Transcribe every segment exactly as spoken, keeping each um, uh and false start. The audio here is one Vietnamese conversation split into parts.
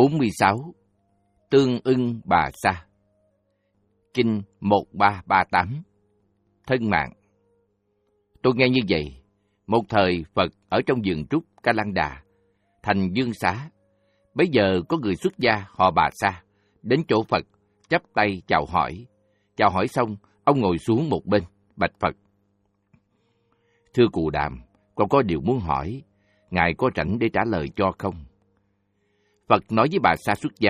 bốn mươi sáu. Tương ưng Bà Sa. Kinh một ba ba tám. Thân mạng. Tôi nghe như vậy, một thời Phật ở trong vườn trúc Ca Lăng Đà, thành Dương Xá. Bấy giờ có người xuất gia họ Bà Sa, đến chỗ Phật, chắp tay chào hỏi. Chào hỏi xong, ông ngồi xuống một bên, bạch Phật. Thưa Cù Đàm, con có điều muốn hỏi, Ngài có rảnh để trả lời cho không? Phật nói với Bà Sa xuất gia.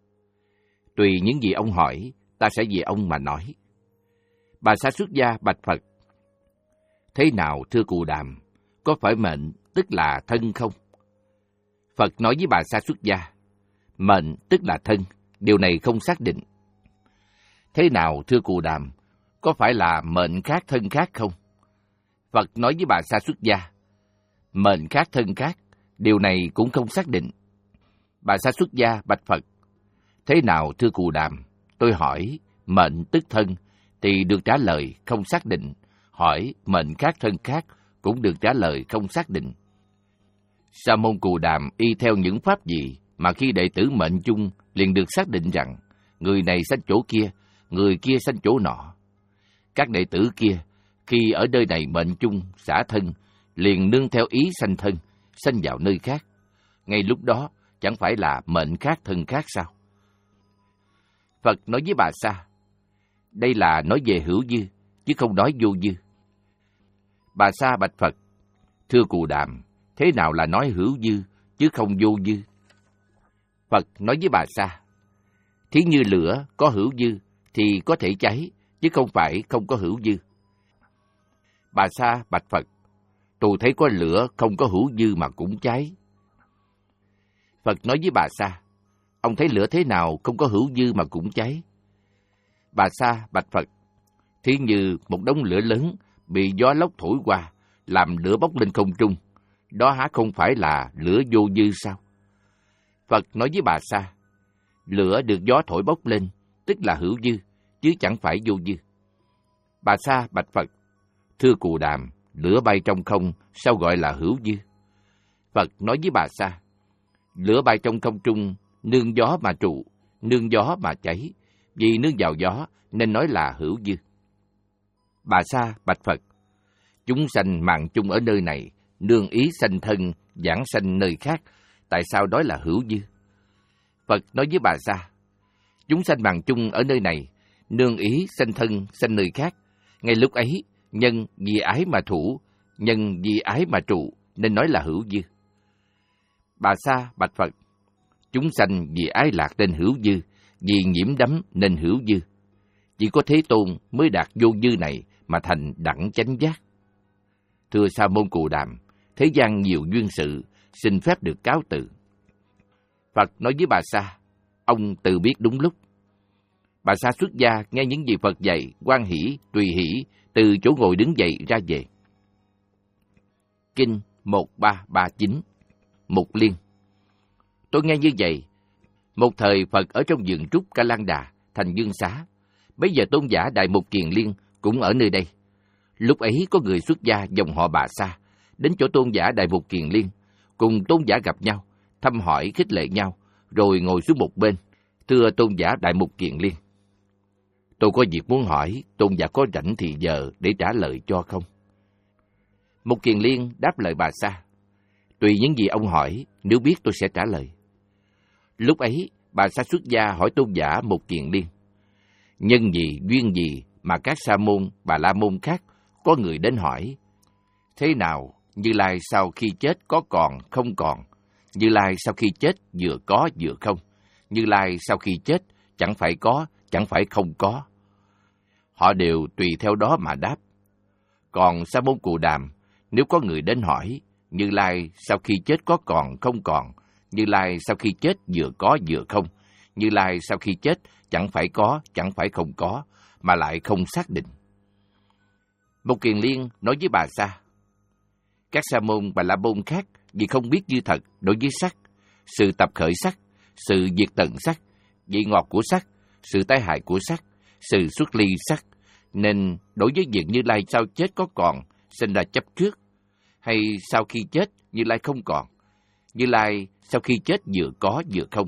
Tùy những gì ông hỏi, ta sẽ vì ông mà nói. Bà Sa xuất gia bạch Phật. Thế nào thưa Cù Đàm, có phải mệnh tức là thân không? Phật nói với Bà Sa xuất gia. Mệnh tức là thân, điều này không xác định. Thế nào thưa Cù Đàm, có phải là mệnh khác thân khác không? Phật nói với Bà Sa xuất gia. Mệnh khác thân khác, điều này cũng không xác định. Bà Sa xuất gia bạch Phật. Thế nào thưa Cù Đàm, tôi hỏi mệnh tức thân thì được trả lời không xác định, hỏi mệnh khác thân khác cũng được trả lời không xác định. Sa môn Cù Đàm y theo những pháp gì mà khi đệ tử mệnh chung liền được xác định rằng người này sanh chỗ kia, người kia sanh chỗ nọ. Các đệ tử kia khi ở nơi này mệnh chung xả thân, liền nương theo ý sanh thân, sanh vào nơi khác. Ngay lúc đó chẳng phải là mệnh khác thân khác sao? Phật nói với Bà Sa, đây là nói về hữu dư, chứ không nói vô dư. Bà Sa bạch Phật, thưa Cù Đàm, thế nào là nói hữu dư, chứ không vô dư? Phật nói với Bà Sa, thí như lửa có hữu dư thì có thể cháy, chứ không phải không có hữu dư. Bà Sa bạch Phật, tôi thấy có lửa không có hữu dư mà cũng cháy. Phật nói với Bà Sa, ông thấy lửa thế nào không có hữu dư mà cũng cháy? Bà Sa bạch Phật, thí như một đống lửa lớn bị gió lốc thổi qua, làm lửa bốc lên không trung, đó há không phải là lửa vô dư sao? Phật nói với Bà Sa, lửa được gió thổi bốc lên, tức là hữu dư, chứ chẳng phải vô dư. Bà Sa bạch Phật, thưa Cù Đàm, lửa bay trong không, sao gọi là hữu dư? Phật nói với Bà Sa, lửa bay trong không trung, nương gió mà trụ, nương gió mà cháy, vì nương vào gió nên nói là hữu dư. Bà Sa bạch Phật, chúng sanh mạng chung ở nơi này, nương ý sanh thân, giảng sanh nơi khác, tại sao nói là hữu dư? Phật nói với Bà Sa, chúng sanh mạng chung ở nơi này, nương ý sanh thân, sanh nơi khác, ngay lúc ấy, nhân vì ái mà thủ, nhân vì ái mà trụ, nên nói là hữu dư. Bà Sa bạch Phật, chúng sanh vì ái lạc nên hữu dư, vì nhiễm đắm nên hữu dư. Chỉ có Thế Tôn mới đạt vô dư này mà thành đẳng chánh giác. Thưa Sa môn Cù Đàm, thế gian nhiều duyên sự, xin phép được cáo từ. Phật nói với Bà Sa, ông tự biết đúng lúc. Bà Sa xuất gia nghe những gì Phật dạy, hoan hỷ, tùy hỷ, từ chỗ ngồi đứng dậy ra về. Kinh một ba ba chín. Mục Liên. Tôi nghe như vậy, một thời Phật ở trong vườn trúc Ca Lăng Đà, thành Dương Xá. Bấy giờ tôn giả Đại Mục Kiền Liên cũng ở nơi đây. Lúc ấy có người xuất gia dòng họ Bà Sa đến chỗ tôn giả Đại Mục Kiền Liên, cùng tôn giả gặp nhau, thăm hỏi khích lệ nhau, rồi ngồi xuống một bên. Thưa tôn giả Đại Mục Kiền Liên, tôi có việc muốn hỏi, tôn giả có rảnh thì giờ để trả lời cho không? Mục Kiền Liên đáp lời Bà Sa, tùy những gì ông hỏi, nếu biết tôi sẽ trả lời. Lúc ấy, Bà Sa xuất gia hỏi tôn giả Mục Kiền Liên, nhân gì, duyên gì mà các sa môn, bà la môn khác có người đến hỏi, thế nào Như Lai sau khi chết có còn, không còn? Như Lai sau khi chết vừa có vừa không? Như Lai sau khi chết chẳng phải có, chẳng phải không có? Họ đều tùy theo đó mà đáp. Còn Sa môn Cù Đàm, nếu có người đến hỏi, Như Lai sau khi chết có còn, không còn? Như Lai sau khi chết vừa có vừa không? Như Lai sau khi chết chẳng phải có, chẳng phải không có, mà lại không xác định. Mục Kiền Liên nói với Bà Sa, các sa môn bà la môn khác vì không biết như thật đối với sắc, sự tập khởi sắc, sự diệt tận sắc, vị ngọt của sắc, sự tai hại của sắc, sự xuất ly sắc, nên đối với việc Như Lai sau chết có còn, sinh ra chấp trước, hay sau khi chết Như Lai không còn, Như Lai sau khi chết vừa có vừa không,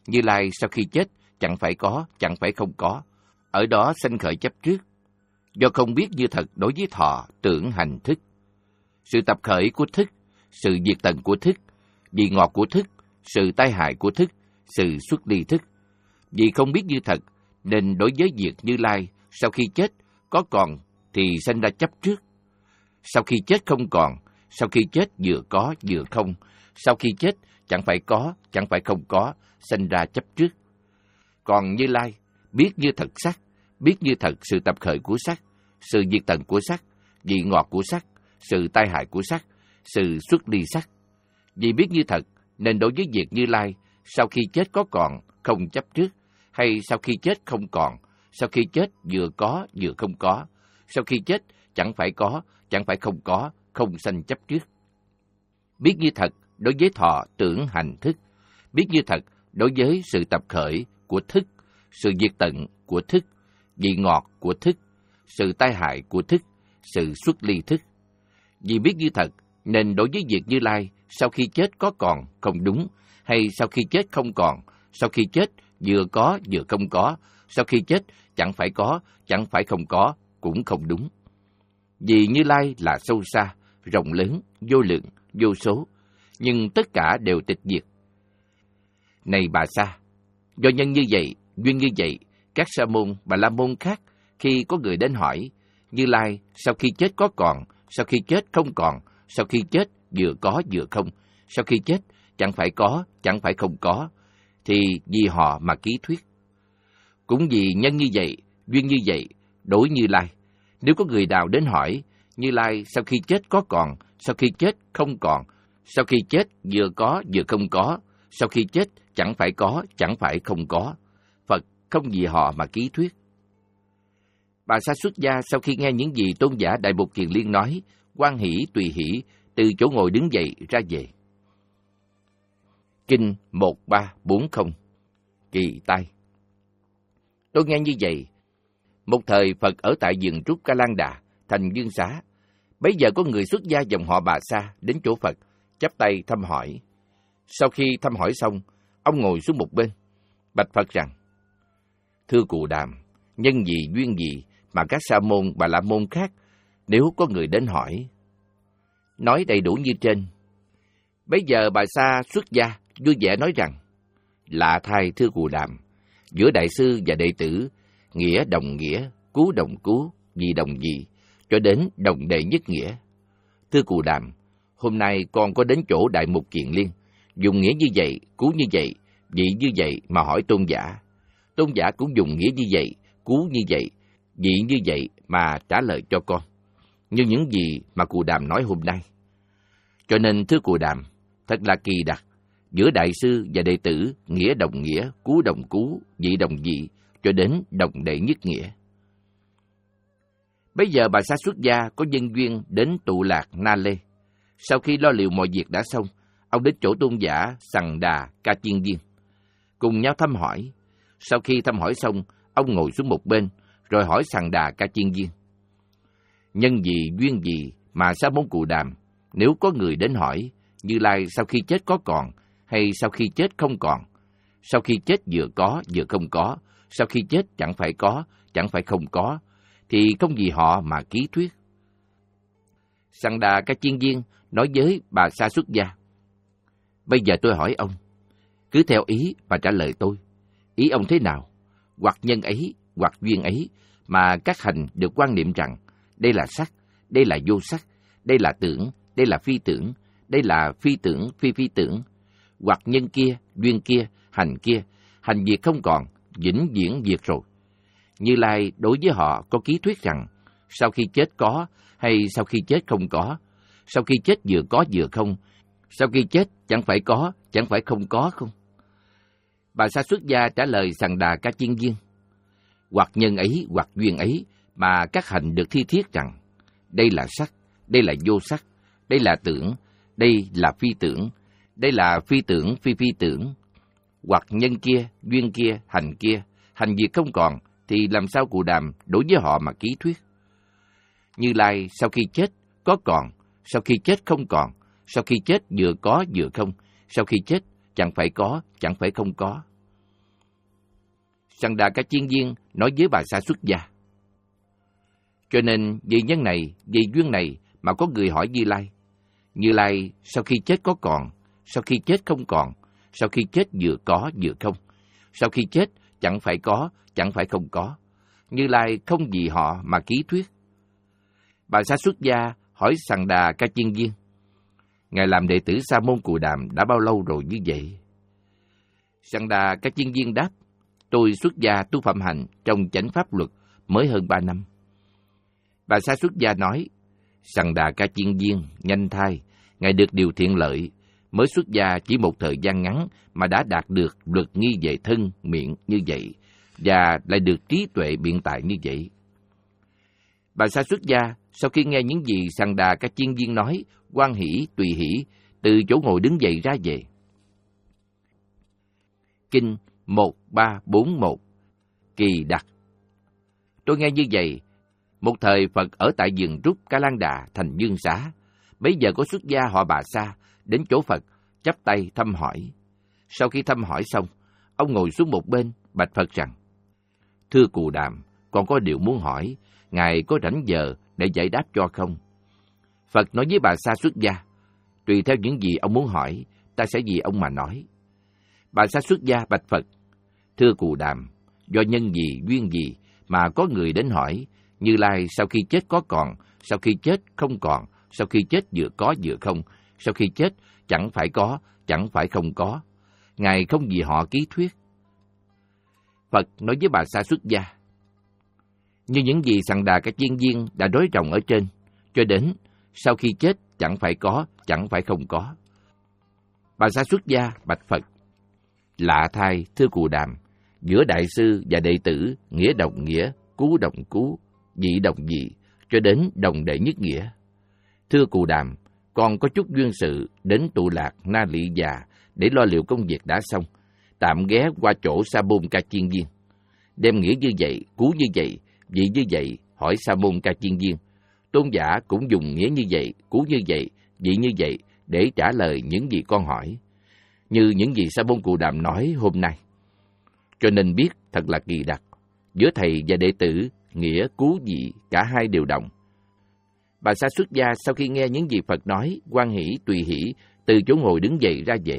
Như Lai sau khi chết chẳng phải có, chẳng phải không có. Ở đó sanh khởi chấp trước, do không biết như thật đối với thọ, tưởng, hành, thức. Sự tập khởi của thức, sự diệt tận của thức, vị ngọt của thức, sự tai hại của thức, sự xuất ly thức. Vì không biết như thật, nên đối với việc Như Lai, sau khi chết, có còn thì sanh ra chấp trước. Sau khi chết không còn, sau khi chết vừa có vừa không, sau khi chết chẳng phải có, chẳng phải không có, sanh ra chấp trước. Còn Như Lai, biết như thật sắc, biết như thật sự tập khởi của sắc, sự diệt tận của sắc, vị ngọt của sắc, sự tai hại của sắc, sự xuất ly sắc. Vì biết như thật, nên đối với việc Như Lai, sau khi chết có còn, không chấp trước, hay sau khi chết không còn, sau khi chết vừa có vừa không có, sau khi chết chẳng phải có, chẳng phải không có, không sanh chấp trước. Biết như thật đối với thọ, tưởng, hành, thức. Biết như thật đối với sự tập khởi của thức, sự diệt tận của thức, vị ngọt của thức, sự tai hại của thức, sự xuất ly thức. Vì biết như thật, nên đối với việc Như Lai, sau khi chết có còn, không đúng, hay sau khi chết không còn, sau khi chết vừa có vừa không có, sau khi chết chẳng phải có, chẳng phải không có, cũng không đúng. Vì Như Lai là sâu xa, rộng lớn, vô lượng, vô số, nhưng tất cả đều tịch diệt. Này Bà Sa, do nhân như vậy, duyên như vậy, các Sa môn, Bà La môn khác, khi có người đến hỏi, Như Lai sau khi chết có còn, sau khi chết không còn, sau khi chết vừa có vừa không, sau khi chết chẳng phải có, chẳng phải không có, thì vì họ mà ký thuyết. Cũng vì nhân như vậy, duyên như vậy, đối Như Lai, nếu có người nào đến hỏi, Như Lai sau khi chết có còn, sau khi chết không còn, sau khi chết vừa có vừa không có, sau khi chết chẳng phải có, chẳng phải không có, Phật không vì họ mà ký thuyết. Bà Sa xuất gia sau khi nghe những gì tôn giả Đại Bột Kiền Liên nói, hoan hỷ tùy hỷ, từ chỗ ngồi đứng dậy ra về. Kinh một ba bốn không Kỳ Tai. Tôi nghe như vậy. Một thời Phật ở tại vườn trúc Ca Lan Đà, thành Dương Xá. Bấy giờ có người xuất gia dòng họ Bà Sa đến chỗ Phật, chắp tay thăm hỏi. Sau khi thăm hỏi xong, ông ngồi xuống một bên, bạch Phật rằng: Thưa Cụ Đàm, nhân gì duyên gì mà các Sa môn, Bà La môn khác, nếu có người đến hỏi, nói đầy đủ như trên. Bấy giờ Bà Sa xuất gia vui vẻ nói rằng: Lạ thay thưa Cụ Đàm, giữa đại sư và đệ tử, nghĩa đồng nghĩa, cứu đồng cứu, gì đồng gì, cho đến đồng đệ nhất nghĩa. Thưa Cụ Đàm, hôm nay con có đến chỗ Đại Mục Kiền Liên, dùng nghĩa như vậy, cứu như vậy, vị như vậy mà hỏi tôn giả. Tôn giả cũng dùng nghĩa như vậy, cứu như vậy, vị như vậy mà trả lời cho con, như những gì mà Cụ Đàm nói hôm nay. Cho nên thưa Cụ Đàm, thật là kỳ đặc, giữa đại sư và đệ tử, nghĩa đồng nghĩa, cứu đồng cứu, vị đồng vị, cho đến đồng đệ nhất nghĩa. Bây giờ Bà Sa xuất gia có nhân duyên đến tụ lạc Na Lê. Sau khi lo liệu mọi việc đã xong, ông đến chỗ tôn giả Sằng Đà Ca Chiên Viên, cùng nhau thăm hỏi. Sau khi thăm hỏi xong, ông ngồi xuống một bên, rồi hỏi Sằng Đà Ca Chiên Viên: Nhân gì duyên gì mà Sa môn Cụ Đàm, nếu có người đến hỏi, Như Lai sau khi chết có còn, hay sau khi chết không còn, sau khi chết vừa có vừa không có, sau khi chết chẳng phải có, chẳng phải không có, thì không vì họ mà ký thuyết. Sằng Đà Ca Chiên Viên nói với Bà Sa xuất gia: Bây giờ tôi hỏi ông, cứ theo ý mà trả lời tôi. Ý ông thế nào, hoặc nhân ấy, hoặc duyên ấy, mà các hành được quan niệm rằng đây là sắc, đây là vô sắc, đây là tưởng, đây là phi tưởng, đây là phi tưởng, phi phi tưởng, hoặc nhân kia, duyên kia, hành kia, hành việc không còn, vĩnh viễn diệt rồi. Như Lai đối với họ có ký thuyết rằng sau khi chết có, hay sau khi chết không có, sau khi chết vừa có vừa không, sau khi chết chẳng phải có, chẳng phải không có không? Bà Sa xuất gia trả lời Sằng Đà Ca Chiên Viên: Hoặc nhân ấy, hoặc duyên ấy, mà các hành được thi thiết rằng đây là sắc, đây là vô sắc, đây là tưởng, đây là phi tưởng, đây là phi tưởng, phi phi tưởng, hoặc nhân kia, duyên kia, hành kia, hành việc không còn, thì làm sao Cụ Đàm đối với họ mà ký thuyết? Như Lai sau khi chết có còn, sau khi chết không còn, sau khi chết vừa có vừa không, sau khi chết chẳng phải có, chẳng phải không có. Sanda Ca Chiên Viên nói với bà Sa Xuất Gia. Cho nên vì nhân này, vì duyên này mà có người hỏi Như Lai. Như Lai sau khi chết có còn, sau khi chết không còn, sau khi chết vừa có vừa không, sau khi chết chẳng phải có, chẳng phải không có. Như Lai không vì họ mà ký thuyết. Bà Sa Xuất Gia hỏi Sanda Ca Chiên Viên, Ngài làm đệ tử Sa môn Cù Đàm đã bao lâu rồi như vậy? Sanda Ca Chiên Viên đáp, tôi xuất gia tu phạm hành trong chánh pháp luật mới hơn ba năm. Bà Sa Xuất Gia nói, Sanda Ca Chiên Viên, nhanh thai, Ngài được điều thiện lợi, mới xuất gia chỉ một thời gian ngắn mà đã đạt được luật nghi về thân, miệng như vậy, và lại được trí tuệ biện tài như vậy. Bà Sa Xuất Gia sau khi nghe những gì Sanda Ca Chiên Viên nói, hoan hỷ, tùy hỷ, từ chỗ ngồi đứng dậy ra về. Kinh một ba bốn một Kỳ Đặc. Tôi nghe như vậy, một thời Phật ở tại vườn trúc Ca Lan Đà thành Dương Xá, bấy giờ có xuất gia họ Bà Sa đến chỗ Phật, chắp tay thăm hỏi. Sau khi thăm hỏi xong, ông ngồi xuống một bên, bạch Phật rằng, Thưa Cù Đàm, con có điều muốn hỏi, Ngài có rảnh giờ để giải đáp cho không? Phật nói với Bà Sa Xuất Gia, tùy theo những gì ông muốn hỏi, ta sẽ vì ông mà nói. Bà Sa Xuất Gia bạch Phật, Thưa Cù Đàm, do nhân gì, duyên gì mà có người đến hỏi, Như Lai sau khi chết có còn, sau khi chết không còn, sau khi chết vừa có vừa không, sau khi chết chẳng phải có, chẳng phải không có. Ngài không vì họ ký thuyết. Phật nói với bà Sa Xuất Gia, như những gì Sanda Ca Chiên Viên đã nói ròng ở trên, cho đến sau khi chết chẳng phải có, chẳng phải không có. Bà Sa Xuất Gia bạch Phật, lạ thay, thưa Cù Đàm, giữa đại sư và đệ tử, nghĩa đồng nghĩa, cú đồng cú, dị đồng dị, cho đến đồng đệ nhất nghĩa. Thưa Cù Đàm, con có chút duyên sự đến tụ lạc Na Lị Già để lo liệu công việc đã xong, tạm ghé qua chỗ Sa môn Ca Chiên Viên. Đem nghĩa như vậy, cú như vậy, dị như vậy, hỏi Sa môn Ca Chiên Viên. Tôn giả cũng dùng nghĩa như vậy, cú như vậy, dị như vậy để trả lời những gì con hỏi, như những gì Sa môn Cù Đàm nói hôm nay. Cho nên biết thật là kỳ đặc, giữa thầy và đệ tử, nghĩa, cú, dị, cả hai đều đồng. Bà Sa Xuất Gia sau khi nghe những gì Phật nói, hoan hỷ, tùy hỷ, từ chỗ ngồi đứng dậy ra về.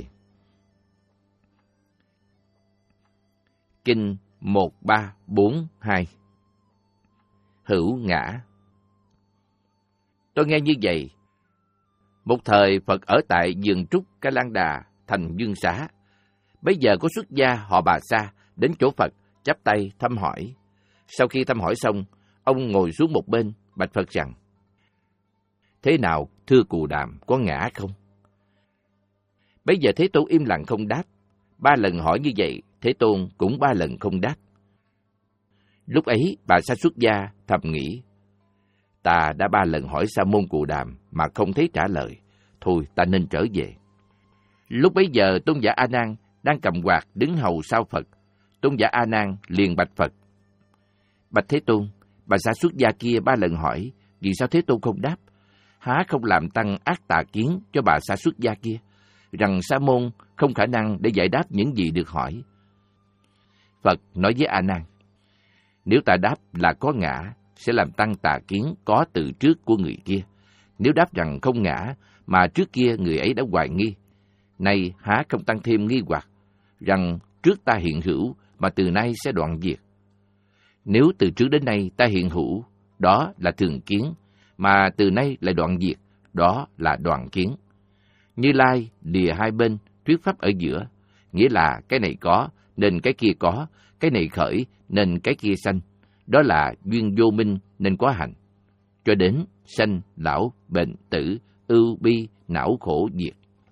Kinh một ba bốn hai Hữu Ngã. Tôi nghe như vậy, một thời Phật ở tại vườn trúc Ca Lan Đà thành Dương Xá, bấy giờ có xuất gia họ Bà Sa đến chỗ Phật, chắp tay thăm hỏi. Sau khi thăm hỏi xong, ông ngồi xuống một bên, bạch Phật rằng, thế nào, thưa Cù Đàm, có ngã không? Bấy giờ Thế Tôn im lặng không đáp. Ba lần hỏi như vậy, Thế Tôn cũng ba lần không đáp. Lúc ấy, bà Sa Xuất Gia thầm nghĩ, ta đã ba lần hỏi Sa môn Cù Đàm mà không thấy trả lời, thôi ta nên trở về. Lúc bấy giờ, Tôn giả A Nan đang cầm quạt đứng hầu sau Phật. Tôn giả A Nan liền bạch Phật, bạch Thế Tôn, bà Sa Xuất Gia kia ba lần hỏi, vì sao Thế Tôn không đáp? Há không làm tăng ác tà kiến cho bà Sa Xuất Gia kia, rằng Sa môn không khả năng để giải đáp những gì được hỏi. Phật nói với A Nan, nếu ta đáp là có ngã, sẽ làm tăng tà kiến có từ trước của người kia. Nếu đáp rằng không ngã, mà trước kia người ấy đã hoài nghi, nay há không tăng thêm nghi hoặc, rằng trước ta hiện hữu mà từ nay sẽ đoạn diệt. Nếu từ trước đến nay ta hiện hữu, đó là thường kiến, mà từ nay lại đoạn diệt, đó là đoạn kiến. Như Lai lìa hai bên, thuyết pháp ở giữa, nghĩa là cái này có, nên cái kia có, cái này khởi, nên cái kia sanh. Đó là duyên vô minh nên có hành. Cho đến sanh, lão, bệnh, tử, ưu, bi, não khổ, diệt.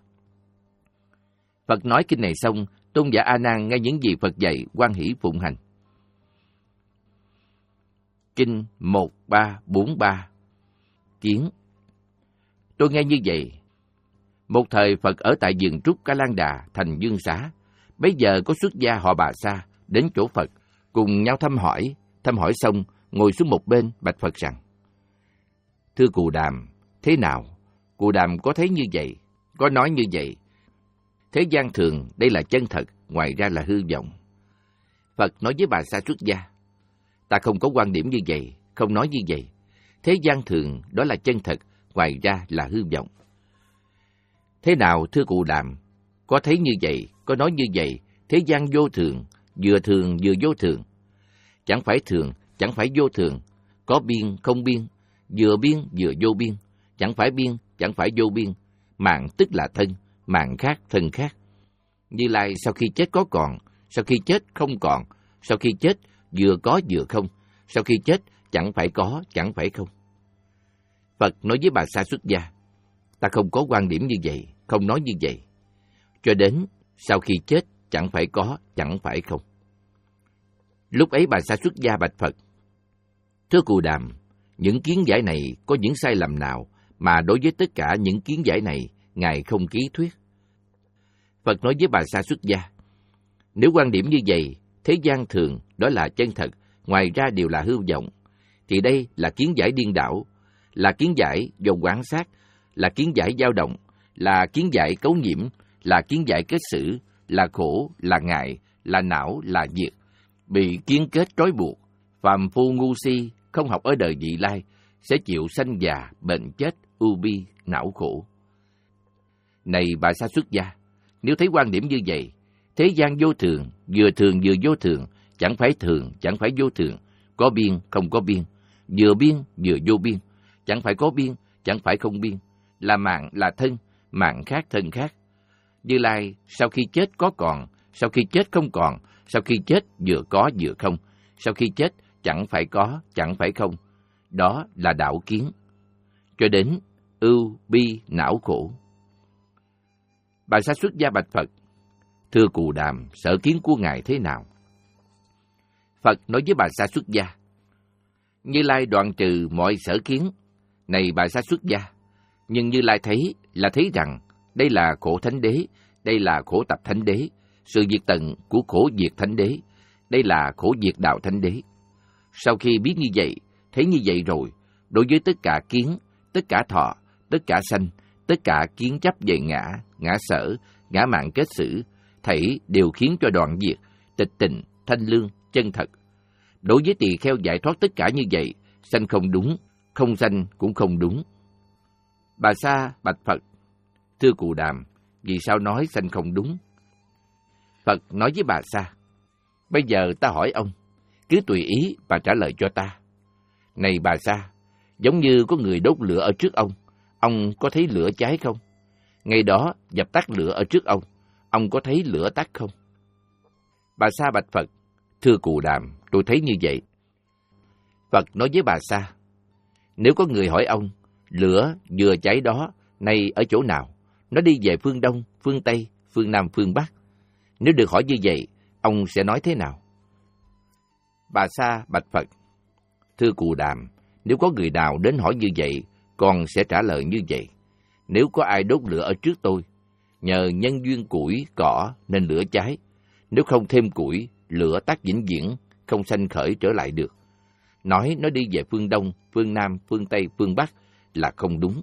Phật nói kinh này xong, Tôn giả A Nan nghe những gì Phật dạy, hoan hỷ phụng hành. Kinh một ba bốn ba Kiến. Tôi nghe như vậy, một thời Phật ở tại vườn trúc Ca Lan Đà thành Dương Xá, bấy giờ có xuất gia họ Bà Sa đến chỗ Phật, cùng nhau thăm hỏi. Thăm hỏi xong, ngồi xuống một bên, bạch Phật rằng, thưa Cù Đàm, thế nào? Cù Đàm có thấy như vậy, có nói như vậy. Thế gian thường, đây là chân thật, ngoài ra là hư vọng. Phật nói với bà sa xuất gia, ta không có quan điểm như vậy, không nói như vậy. Thế gian thường đó là chân thật, ngoài ra là hư vọng. Thế nào thưa cụ Đàm? Có thấy như vậy, có nói như vậy, thế gian vô thường, vừa thường vừa vô thường. Chẳng phải thường, chẳng phải vô thường, có biên không biên, vừa biên vừa vô biên, chẳng phải biên, chẳng phải vô biên. Mạng tức là thân, mạng khác, thân khác. Như Lai sau khi chết có còn, sau khi chết không còn, sau khi chết vừa có vừa không, sau khi chết chẳng phải có, chẳng phải không. Phật nói với bà sa xuất gia, ta không có quan điểm như vậy, không nói như vậy. Cho đến sau khi chết chẳng phải có, chẳng phải không. Lúc ấy bà sa xuất gia bạch Phật, thưa Cù Đàm, những kiến giải này có những sai lầm nào mà đối với tất cả những kiến giải này, Ngài không ký thuyết? Phật nói với bà sa xuất gia, nếu quan điểm như vậy, thế gian thường đó là chân thật, ngoài ra đều là hư vọng, thì đây là kiến giải điên đảo, là kiến giải do quan sát, là kiến giải dao động, là kiến giải cấu nhiễm, là kiến giải kết xử, là khổ, là ngại, là não, là diệt, bị kiến kết trói buộc. Phàm phu ngu si không học ở đời vị lai sẽ chịu sanh già, bệnh chết, ưu bi, não khổ. Này bà sa xuất gia, nếu thấy quan điểm như vậy, thế gian vô thường, vừa thường vừa vô thường, chẳng phải thường, chẳng phải vô thường, có biên không có biên, vừa biên vừa vô biên, chẳng phải có biên, chẳng phải không biên, là mạng là thân, mạng khác thân khác. Như Lai sau khi chết có còn, sau khi chết không còn, sau khi chết vừa có vừa không, sau khi chết chẳng phải có, chẳng phải không. Đó là đạo kiến. Cho đến ưu bi não khổ. Bà sa xuất gia bạch Phật, thưa Cù Đàm, sở kiến của Ngài thế nào? Phật nói với bà sa xuất gia, Như Lai đoạn trừ mọi sở kiến. Này bà sa xuất gia, nhưng Như Lai thấy là thấy rằng đây là khổ thánh đế, đây là khổ tập thánh đế, sự diệt tận của khổ diệt thánh đế, đây là khổ diệt đạo thánh đế. Sau khi biết như vậy, thấy như vậy rồi, đối với tất cả kiến, tất cả thọ, tất cả sanh, tất cả kiến chấp về ngã, ngã sở, ngã mạng kết xử, thảy đều khiến cho đoạn diệt, tịch tịnh, thanh lương, chân thật. Đối với tỳ kheo giải thoát tất cả như vậy, sanh không đúng, không sanh cũng không đúng. Bà sa bạch Phật, thưa Cù Đàm, vì sao nói sanh không đúng? Phật nói với bà sa, bây giờ ta hỏi ông, cứ tùy ý và trả lời cho ta. Này bà sa, giống như có người đốt lửa ở trước ông, ông có thấy lửa cháy không? Ngày đó dập tắt lửa ở trước ông, ông có thấy lửa tắt không? Bà sa bạch Phật, thưa Cù Đàm, tôi thấy như vậy. Phật nói với bà sa, nếu có người hỏi ông, lửa vừa cháy đó, nay ở chỗ nào? Nó đi về phương Đông, phương Tây, phương Nam, phương Bắc. Nếu được hỏi như vậy, ông sẽ nói thế nào? Bà sa bạch Phật, thưa Cù Đàm, nếu có người nào đến hỏi như vậy, con sẽ trả lời như vậy. Nếu có ai đốt lửa ở trước tôi, nhờ nhân duyên củi, cỏ nên lửa cháy. Nếu không thêm củi, lửa tắt vĩnh viễn, không sanh khởi trở lại được. Nói nó đi về phương Đông, phương Nam, phương Tây, phương Bắc là không đúng.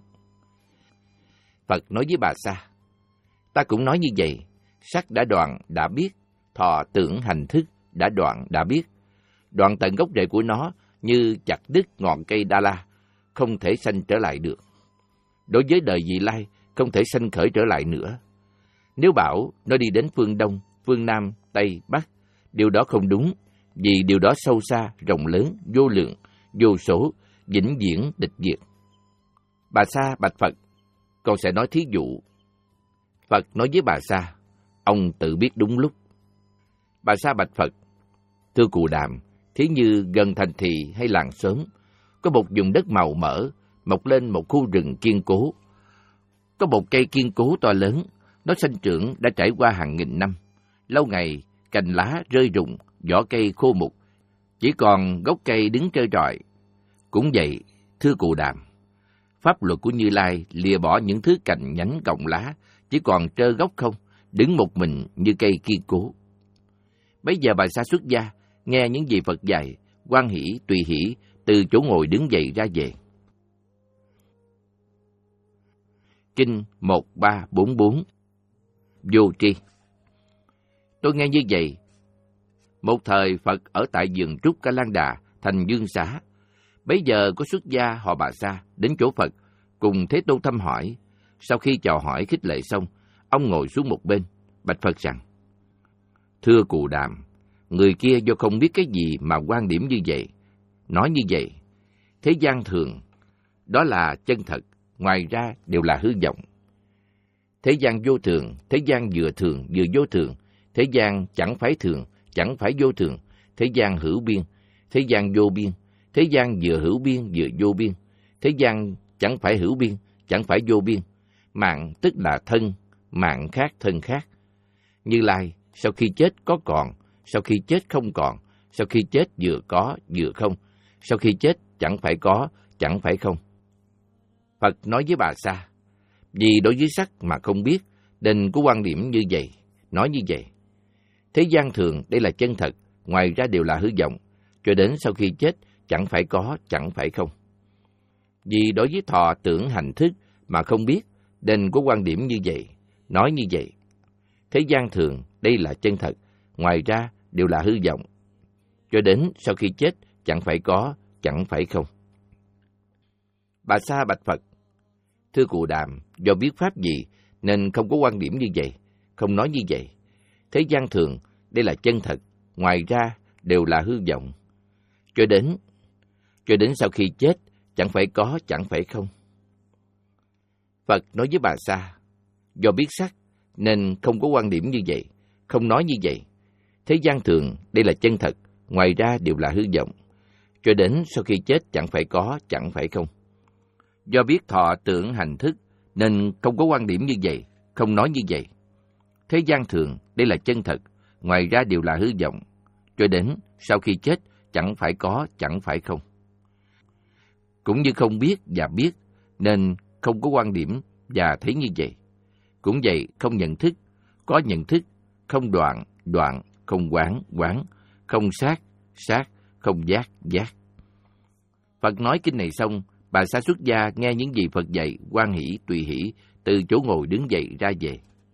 Phật nói với bà sa, ta cũng nói như vậy, sắc đã đoạn, đã biết, thọ tưởng hành thức đã đoạn, đã biết. Đoạn tận gốc rễ của nó như chặt đứt ngọn cây Đa La, không thể sanh trở lại được. Đối với đời vị lai, không thể sanh khởi trở lại nữa. Nếu bảo nó đi đến phương Đông, phương Nam, Tây, Bắc, điều đó không đúng, vì điều đó sâu xa, rộng lớn, vô lượng, vô số, vĩnh viễn tịch diệt. Bà sa bạch Phật, con sẽ nói thí dụ. Phật nói với bà sa, ông tự biết đúng lúc. Bà sa bạch Phật, thưa Cù Đàm, thí như gần thành thị hay làng xóm, có một vùng đất màu mỡ, mọc lên một khu rừng kiên cố. Có một cây kiên cố to lớn, nó sinh trưởng đã trải qua hàng nghìn năm. Lâu ngày, cành lá rơi rụng, vỏ cây khô mục, chỉ còn gốc cây đứng trơ trọi. Cũng vậy, thưa Cù Đàm, pháp luật của Như Lai lìa bỏ những thứ cành nhánh cọng lá, chỉ còn trơ gốc không, đứng một mình như cây kiên cố. Bấy giờ bà sa xuất gia, nghe những gì Phật dạy, hoan hỷ, tùy hỷ, từ chỗ ngồi đứng dậy ra về. Kinh một ba bốn bốn. Vô tri. Tôi nghe như vậy, Một thời Phật ở tại vườn trúc Ca Lan Đà, thành Dương Xá. Bấy giờ có xuất gia họ Bà Sa đến chỗ Phật, cùng Thế Tôn thăm hỏi. Sau khi chào hỏi khích lệ xong, ông ngồi xuống một bên, bạch Phật rằng: Thưa Cù Đàm, người kia do không biết cái gì mà quan điểm như vậy, nói như vậy. Thế gian thường, đó là chân thật, ngoài ra đều là hư vọng. Thế gian vô thường, thế gian vừa thường vừa vô thường, thế gian chẳng phải thường, chẳng phải vô thường, thế gian hữu biên, thế gian vô biên, thế gian vừa hữu biên vừa vô biên, thế gian chẳng phải hữu biên, chẳng phải vô biên. Mạng tức là thân, mạng khác thân khác. Như Lai, sau khi chết có còn, sau khi chết không còn, sau khi chết vừa có vừa không, sau khi chết chẳng phải có, chẳng phải không. Phật nói với Bà Sa: Vì đối với sắc mà không biết, nên có quan điểm như vậy, nói như vậy. Thế gian thường, đây là chân thật, ngoài ra đều là hư vọng, cho đến sau khi chết chẳng phải có, chẳng phải không. Vì đối với thọ tưởng hành thức mà không biết, nên có quan điểm như vậy, nói như vậy. Thế gian thường, đây là chân thật, ngoài ra đều là hư vọng, cho đến sau khi chết chẳng phải có, chẳng phải không. Bà Sa bạch Phật: Thưa Cù Đàm, do biết pháp gì nên không có quan điểm như vậy, không nói như vậy. Thế gian thường, đây là chân thật, ngoài ra đều là hư vọng, cho đến cho đến sau khi chết chẳng phải có, chẳng phải không. Phật nói với Bà Sa: Do biết sắc nên không có quan điểm như vậy, không nói như vậy. Thế gian thường, đây là chân thật, ngoài ra đều là hư vọng, cho đến sau khi chết chẳng phải có, chẳng phải không. Do biết thọ tưởng hành thức nên không có quan điểm như vậy, không nói như vậy. Thế gian thường, đây là chân thật, ngoài ra đều là hư vọng, cho đến sau khi chết chẳng phải có, chẳng phải không. Cũng như không biết và biết nên không có quan điểm và thấy như vậy. Cũng vậy, không nhận thức, có nhận thức, không đoạn, đoạn, không quán, quán, không sát, sát, không giác, giác. Phật nói kinh này xong, Bà Sa xuất gia nghe những gì Phật dạy, hoan hỷ, tùy hỷ, từ chỗ ngồi đứng dậy ra về.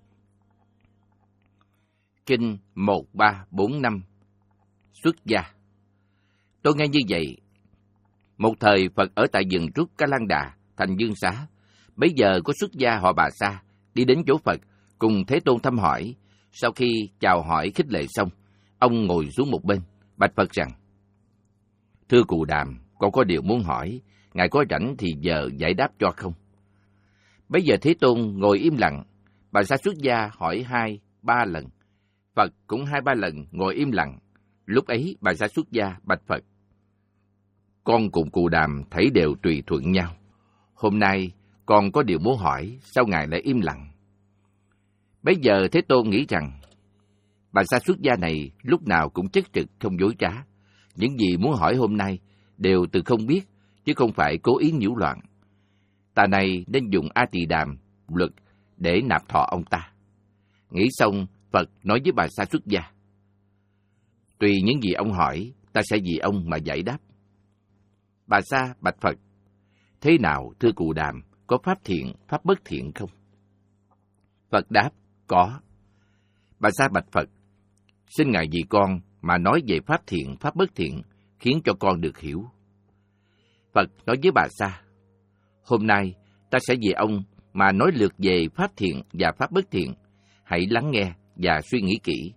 Kinh một ba bốn năm. Xuất gia. Tôi nghe như vậy. Một thời Phật ở tại vườn trúc Ca Lan Đà, thành Dương Xá. Bấy giờ có xuất gia họ Bà Sa đi đến chỗ Phật, cùng Thế Tôn thăm hỏi. Sau khi chào hỏi khích lệ xong, ông ngồi xuống một bên, bạch Phật rằng: Thưa Cù Đàm, con có điều muốn hỏi, ngài có rảnh thì giờ giải đáp cho không? Bấy giờ Thế Tôn ngồi im lặng. Bà Sa xuất gia hỏi hai, ba lần. Phật cũng hai ba lần ngồi im lặng. Lúc ấy Bà Sa xuất gia bạch Phật: Con cùng Cù Đàm thấy đều tùy thuận nhau. Hôm nay con có điều muốn hỏi, sao ngài lại im lặng? Bấy giờ Thế Tôn nghĩ rằng Bà Sa xuất gia này lúc nào cũng chất trực, không dối trá. Những gì muốn hỏi hôm nay đều từ không biết, chứ không phải cố ý nhiễu loạn. Ta này nên dùng A Tỳ Đàm luật để nạp thọ ông ta. Nghĩ xong, Phật nói với Bà Sa xuất gia: Tùy những gì ông hỏi, ta sẽ vì ông mà giải đáp. Bà Sa bạch Phật: Thế nào thưa Cù Đàm, có pháp thiện, pháp bất thiện không? Phật đáp: Có. Bà Sa bạch Phật: Xin ngài vì con mà nói về pháp thiện, pháp bất thiện, khiến cho con được hiểu. Phật nói với Bà Sa: Hôm nay ta sẽ vì ông mà nói lược về pháp thiện và pháp bất thiện. Hãy lắng nghe và suy nghĩ kỹ.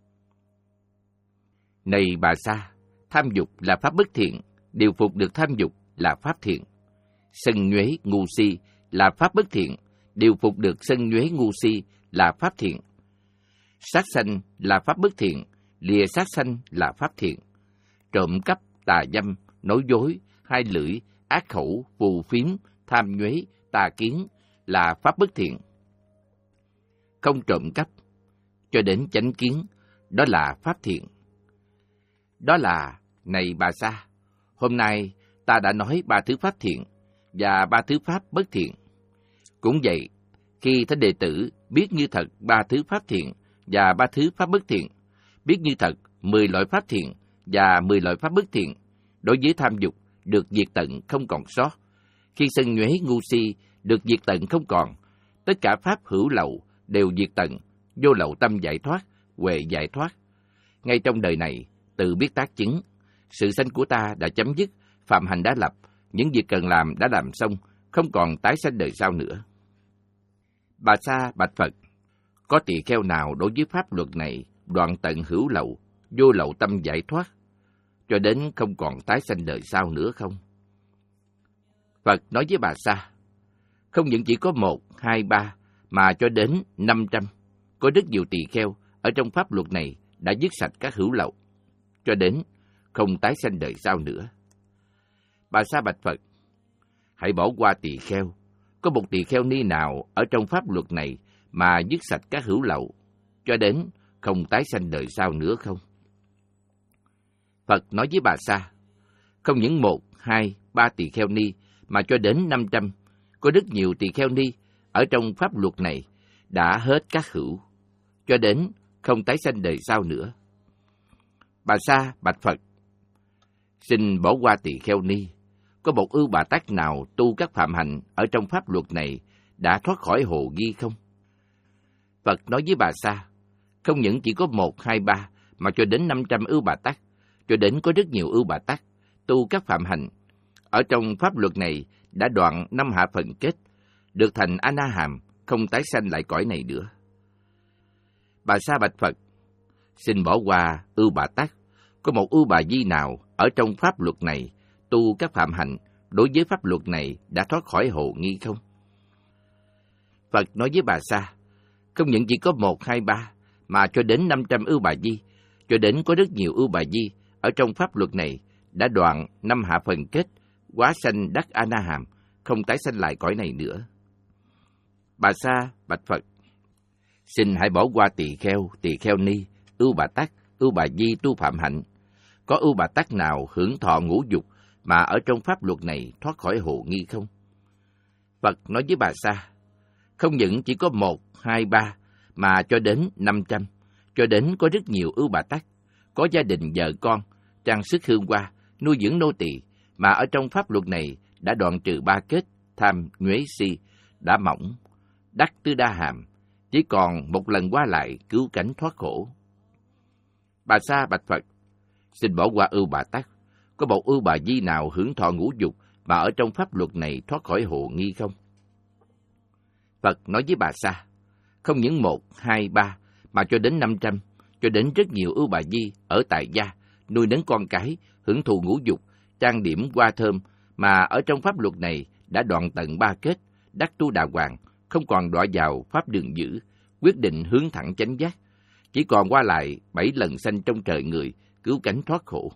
Này Bà Sa, tham dục là pháp bất thiện, điều phục được tham dục là pháp thiện. Sân nhuế ngu si là pháp bất thiện, điều phục được sân nhuế ngu si là pháp thiện. Sát sanh là pháp bất thiện, lìa sát sanh là pháp thiện. Trộm cắp, tà dâm, nói dối, hai lưỡi, ác khẩu, phù phiếm, tham nhuế, tà kiến là pháp bất thiện. Không trộm cắp cho đến chánh kiến, đó là pháp thiện. Đó là, này Bà Sa, hôm nay ta đã nói ba thứ pháp thiện và ba thứ pháp bất thiện. Cũng vậy, khi thánh đệ tử biết như thật ba thứ pháp thiện và ba thứ pháp bất thiện, biết như thật mười loại pháp thiện và mười loại pháp bất thiện, đối với tham dục được diệt tận không còn sót. Khi sân nhuế ngu si được diệt tận không còn, tất cả pháp hữu lậu đều diệt tận, vô lậu tâm giải thoát, huệ giải thoát. ngay trong đời này, tự biết tác chứng. Sự sanh của ta đã chấm dứt, phạm hạnh đã lập, những việc cần làm đã làm xong, không còn tái sanh đời sau nữa. Bà Sa bạch Phật, có tỳ kheo nào đối với pháp luật này đoạn tận hữu lậu, vô lậu tâm giải thoát, cho đến không còn tái sanh đời sau nữa không? Phật nói với bà Sa, không những chỉ có một, hai, ba, mà cho đến năm trăm, có rất nhiều tỳ kheo ở trong pháp luật này đã dứt sạch các hữu lậu, cho đến không tái sanh đời sau nữa. Bà Sa bạch Phật, hãy bỏ qua tỳ kheo, có một tỳ kheo ni nào ở trong pháp luật này mà dứt sạch các hữu lậu, cho đến không tái sanh đời sau nữa không? Phật nói với bà Sa, không những một, hai, ba tỳ kheo ni, mà cho đến năm trăm, có rất nhiều tỳ kheo ni ở trong pháp luật này đã hết các hữu, cho đến không tái sanh đời sau nữa. Bà Sa bạch Phật, xin bỏ qua tỳ kheo ni, có một ưu bà tát nào tu các phạm hạnh ở trong pháp luật này đã thoát khỏi hồ nghi không? Phật nói với bà Sa, không những chỉ có một, hai, ba, mà cho đến năm trăm ưu bà tát, cho đến có rất nhiều ưu bà tát tu các phạm hạnh ở trong pháp luật này đã đoạn năm hạ phần kết, được thành A Na Hàm, không tái sanh lại cõi này nữa. Bà Sa bạch Phật, xin bỏ qua ưu bà tát, có một ưu bà di nào ở trong pháp luật này tu các phạm hạnh đối với pháp luật này đã thoát khỏi hồ nghi không? Phật nói với bà Sa, không những chỉ có một, hai, ba, mà cho đến năm trăm ưu bà di, cho đến có rất nhiều ưu bà di ở trong pháp luật này đã đoạn năm hạ phần kết, hóa sanh đắc A Na Hàm, không tái sanh lại cõi này nữa. Bà Sa bạch Phật, xin hãy bỏ qua tỳ kheo, tỳ kheo ni, ưu bà tát, ưu bà di tu phạm hạnh. Có ưu bà tát nào hưởng thọ ngũ dục mà ở trong pháp luật này thoát khỏi hồ nghi không? Phật nói với bà Sa, không những chỉ có một, hai, ba, mà cho đến năm trăm, cho đến có rất nhiều ưu bà tát, có gia đình vợ con, trang sức hương hoa, nuôi dưỡng nô tỳ, mà ở trong pháp luật này đã đoạn trừ ba kết, tham, nhuế si, đã mỏng, đắc Tư Đa Hàm, chỉ còn một lần qua lại cứu cánh thoát khổ. Bà Sa bạch Phật, xin bỏ qua ưu bà tát, có một ưu bà di nào hưởng thọ ngũ dục mà ở trong pháp luật này thoát khỏi hồ nghi không? Phật nói với bà Sa, không những một, hai, ba, mà cho đến năm trăm, cho đến rất nhiều ưu bà di ở tại gia, nuôi nấng con cái, hưởng thụ ngũ dục, trang điểm hoa thơm, mà ở trong pháp luật này đã đoạn tận ba kết, đắc tu đà hoàng, không còn đọa vào pháp đường dữ, quyết định hướng thẳng chánh giác, chỉ còn qua lại bảy lần sanh trong trời người, cứu cánh thoát khổ.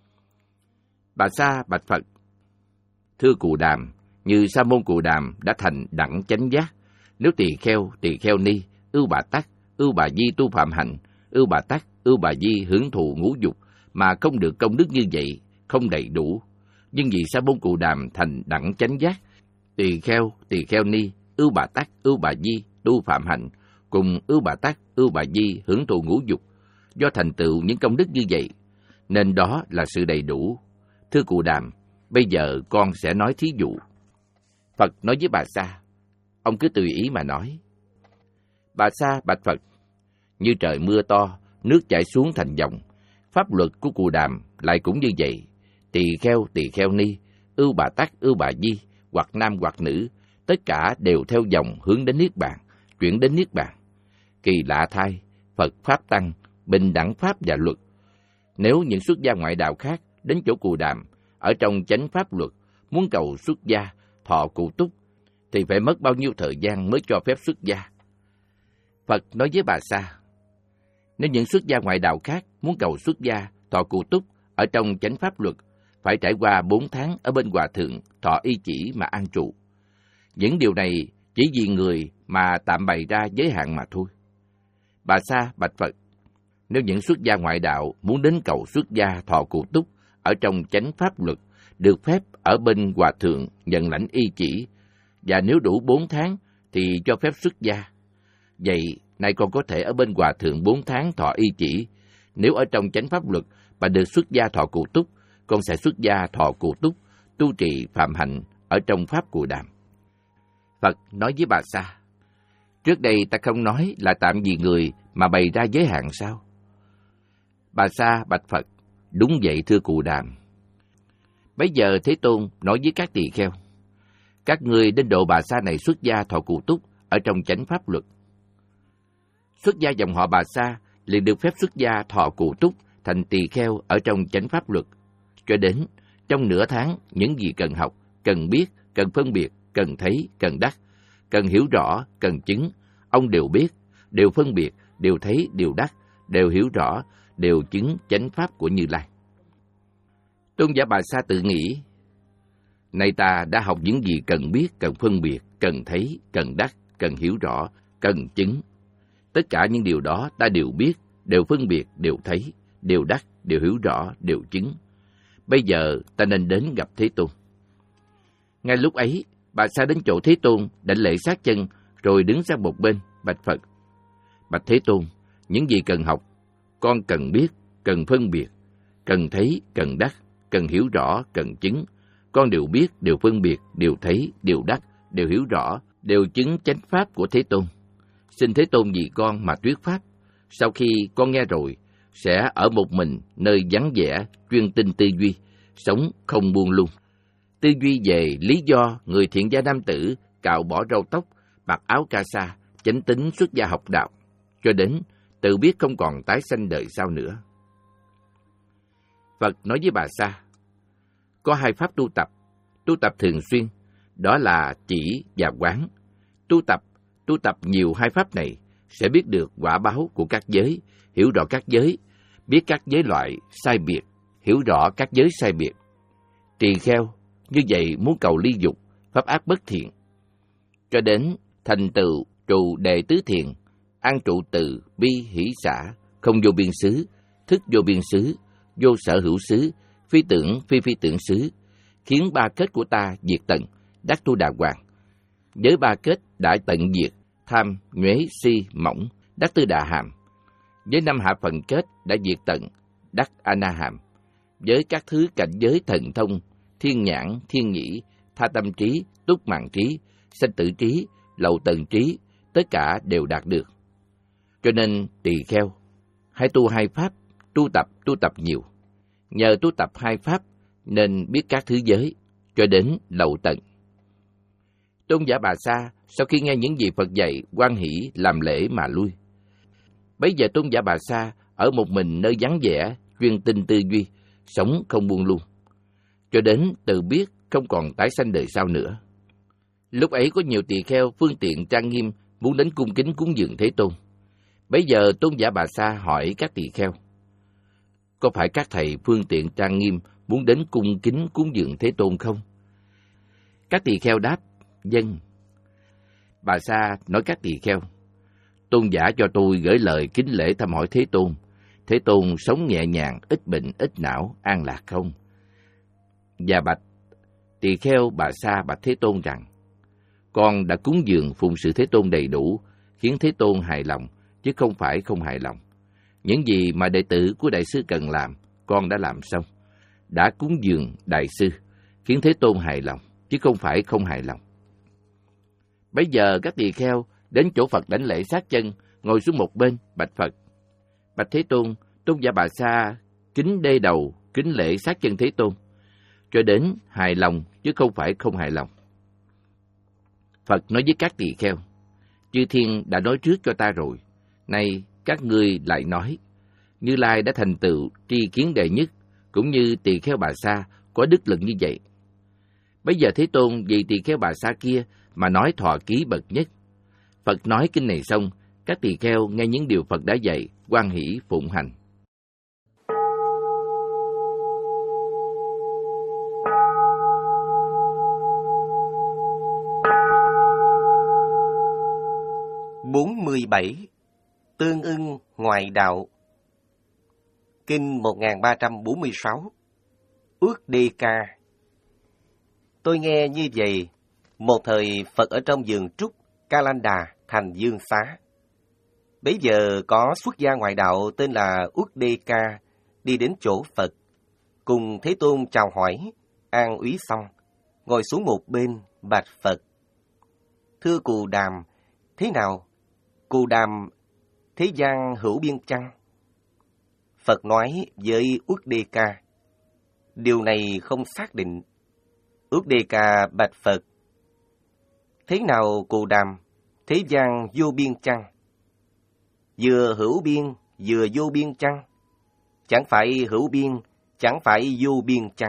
Bà Sa bạch Phật, thưa Cù Đàm, như Sa môn Cù Đàm đã thành đẳng chánh giác, nếu tỳ kheo, tỳ kheo ni, ưu bà tát, ưu bà di tu phạm hạnh, ưu bà tát, ưu bà di hưởng thụ ngũ dục mà không được công đức như vậy, không đầy đủ. Nhưng vì Sa môn Cù Đàm thành đẳng chánh giác, tỳ kheo, tỳ kheo ni, ưu bà tát, ưu bà di tu phạm hạnh, cùng ưu bà tát, ưu bà di hưởng thụ ngũ dục, do thành tựu những công đức như vậy, nên đó là sự đầy đủ. Thưa Cù Đàm, bây giờ con sẽ nói thí dụ. Phật nói với bà Sa, ông cứ tùy ý mà nói. Bà Sa bạch Phật, như trời mưa to, nước chảy xuống thành dòng, pháp luật của Cù Đàm lại cũng như vậy. Tỳ kheo, tỳ kheo ni, ưu bà tát, ưu bà di, hoặc nam hoặc nữ, tất cả đều theo dòng hướng đến Niết Bàn, chuyển đến Niết Bàn. Kỳ lạ thay, Phật Pháp Tăng, bình đẳng Pháp và luật. Nếu những xuất gia ngoại đạo khác đến chỗ Cù Đàm, ở trong chánh pháp luật, muốn cầu xuất gia, thọ cụ túc, thì phải mất bao nhiêu thời gian mới cho phép xuất gia? Phật nói với bà Sa, nếu những xuất gia ngoại đạo khác muốn cầu xuất gia, thọ cụ túc, ở trong chánh pháp luật, phải trải qua bốn tháng ở bên Hòa Thượng, thọ y chỉ mà an trụ. Những điều này chỉ vì người mà tạm bày ra giới hạn mà thôi. Bà Sa bạch Phật, nếu những xuất gia ngoại đạo muốn đến cầu xuất gia thọ cụ túc ở trong chánh pháp luật, được phép ở bên Hòa Thượng nhận lãnh y chỉ, và nếu đủ bốn tháng thì cho phép xuất gia. Vậy, nay con có thể ở bên Hòa Thượng bốn tháng thọ y chỉ. Nếu ở trong chánh pháp luật mà được xuất gia thọ cụ túc, con sẽ xuất gia thọ cụ túc, tu trì phạm hạnh ở trong Pháp Cù Đàm. Phật nói với bà Sa, trước đây ta không nói là tạm vì người mà bày ra giới hạn sao? Bà Sa bạch Phật: Đúng vậy thưa Cù Đàm. Bấy giờ Thế Tôn nói với các tỳ kheo: Các ngươi đến độ bà Sa này xuất gia thọ cụ túc ở trong chánh pháp luật. Xuất gia dòng họ bà Sa liền được phép xuất gia thọ cụ túc thành tỳ kheo ở trong chánh pháp luật, cho đến trong nửa tháng những gì cần học, cần biết, cần phân biệt, cần thấy, cần đắc, cần hiểu rõ, cần chứng, ông đều biết, đều phân biệt, đều thấy, đều đắc, đều hiểu rõ, đều chứng chánh pháp của Như Lai. Tôn giả Bà Sa tự nghĩ: Này ta đã học những gì cần biết, cần phân biệt, cần thấy, cần đắc, cần hiểu rõ, cần chứng. Tất cả những điều đó ta đều biết, đều phân biệt, đều thấy, đều đắc, đều hiểu rõ, đều chứng. Bây giờ ta nên đến gặp Thế Tôn. Ngay lúc ấy, Bà Sa đến chỗ Thế Tôn, đảnh lễ sát chân, rồi đứng sang một bên, bạch Phật: Bạch Thế Tôn, những gì cần học, con cần biết, cần phân biệt, cần thấy, cần đắc, cần hiểu rõ, cần chứng. Con đều biết, đều phân biệt, đều thấy, đều đắc, đều hiểu rõ, đều chứng chánh pháp của Thế Tôn. Xin Thế Tôn vì con mà thuyết pháp. Sau khi con nghe rồi, sẽ ở một mình nơi vắng vẻ, chuyên tinh tư duy, sống không buông lung. Tư duy về lý do người thiện gia nam tử cạo bỏ râu tóc, mặc áo ca sa, chánh tín xuất gia học đạo, cho đến tự biết không còn tái sanh đời sau nữa. Phật nói với Bà Sa: Có hai pháp tu tập, tu tập thường xuyên, đó là chỉ và quán. Tu tập, tu tập nhiều hai pháp này, sẽ biết được quả báo của các giới, hiểu rõ các giới, biết các giới loại sai biệt, hiểu rõ các giới sai biệt. Tỳ kheo như vậy muốn cầu ly dục, pháp ác bất thiện, cho đến thành tựu trụ đệ tứ thiền, an trụ từ bi hỷ xả, không vô biên xứ, thức vô biên xứ, vô sở hữu xứ, phi tưởng phi phi tưởng xứ, khiến ba kết của ta diệt tận, đắc tu đà hoàng. Với ba kết đã tận diệt, tham, nhuế, si, mỏng, đắc tư đà hàm. Với năm hạ phần kết đã diệt tận, đắc a na hàm. Với các thứ cảnh giới thần thông, thiên nhãn, thiên nhĩ, tha tâm trí, túc mạng trí, sanh tử trí, lậu tần trí, tất cả đều đạt được. Cho nên tỳ kheo, hãy tu hai pháp, tu tập, tu tập nhiều. Nhờ tu tập hai pháp nên biết các thứ giới, cho đến lậu tận. Tôn giả Bà Sa sau khi nghe những gì Phật dạy, hoan hỷ làm lễ mà lui. Bấy giờ tôn giả Bà Sa ở một mình nơi vắng vẻ, chuyên tinh tư duy, sống không buông lung, cho đến tự biết không còn tái sanh đời sau nữa. Lúc ấy có nhiều tỳ kheo phương tiện trang nghiêm muốn đến cung kính cúng dường Thế Tôn. Bấy giờ tôn giả Bà Sa hỏi các tỳ kheo: Có phải các thầy phương tiện trang nghiêm muốn đến cung kính cúng dường Thế Tôn không? Các tỳ kheo đáp: Vâng. Bà Sa nói các tỳ kheo: Tôn giả cho tôi gửi lời kính lễ thăm hỏi Thế Tôn. Thế Tôn sống nhẹ nhàng, ít bệnh, ít não, an lạc không? Và bạch tỳ kheo Bà Sa bạch Thế Tôn rằng: Con đã cúng dường phụng sự Thế Tôn đầy đủ, khiến Thế Tôn hài lòng, chứ không phải không hài lòng. Những gì mà đệ tử của Đại sư cần làm, con đã làm xong. Đã cúng dường Đại sư, khiến Thế Tôn hài lòng, chứ không phải không hài lòng. Bấy giờ các tỳ kheo đến chỗ Phật đảnh lễ sát chân, ngồi xuống một bên, bạch Phật: Bạch Thế Tôn, tôn giả Bà Sa kính đê đầu, kính lễ sát chân Thế Tôn, cho đến hài lòng, chứ không phải không hài lòng. Phật nói với các tỳ kheo: Chư Thiên đã nói trước cho ta rồi, nay các ngươi lại nói. Như Lai đã thành tựu tri kiến đệ nhất, cũng như tỳ kheo Bà Sa có đức lực như vậy. Bây giờ Thế Tôn vì tỳ kheo Bà Sa kia mà nói thọ ký bậc nhất. Phật nói kinh này xong, các tỳ kheo nghe những điều Phật đã dạy, hoan hỷ phụng hành. bốn mươi bảy. Tương ưng ngoại đạo. Kinh một nghìn ba trăm bốn mươi sáu. Ước Đê Ca. Tôi nghe như vậy, một thời Phật ở trong vườn trúc Ca Lan Đà thành Dương Xá. Bấy giờ có xuất gia ngoại đạo tên là Ước Đê Ca đi đến chỗ Phật, cùng Thế Tôn chào hỏi, an úy xong, ngồi xuống một bên bạch Phật: Thưa Cù Đàm, thế nào? Cù Đàm, thế gian hữu biên chăng? Phật nói với Uddeka, điều này không xác định. Uddeka bạch Phật, thế nào Cù Đàm, thế gian vô biên chăng? Vừa hữu biên, vừa vô biên chăng? Chẳng phải hữu biên, chẳng phải vô biên chăng?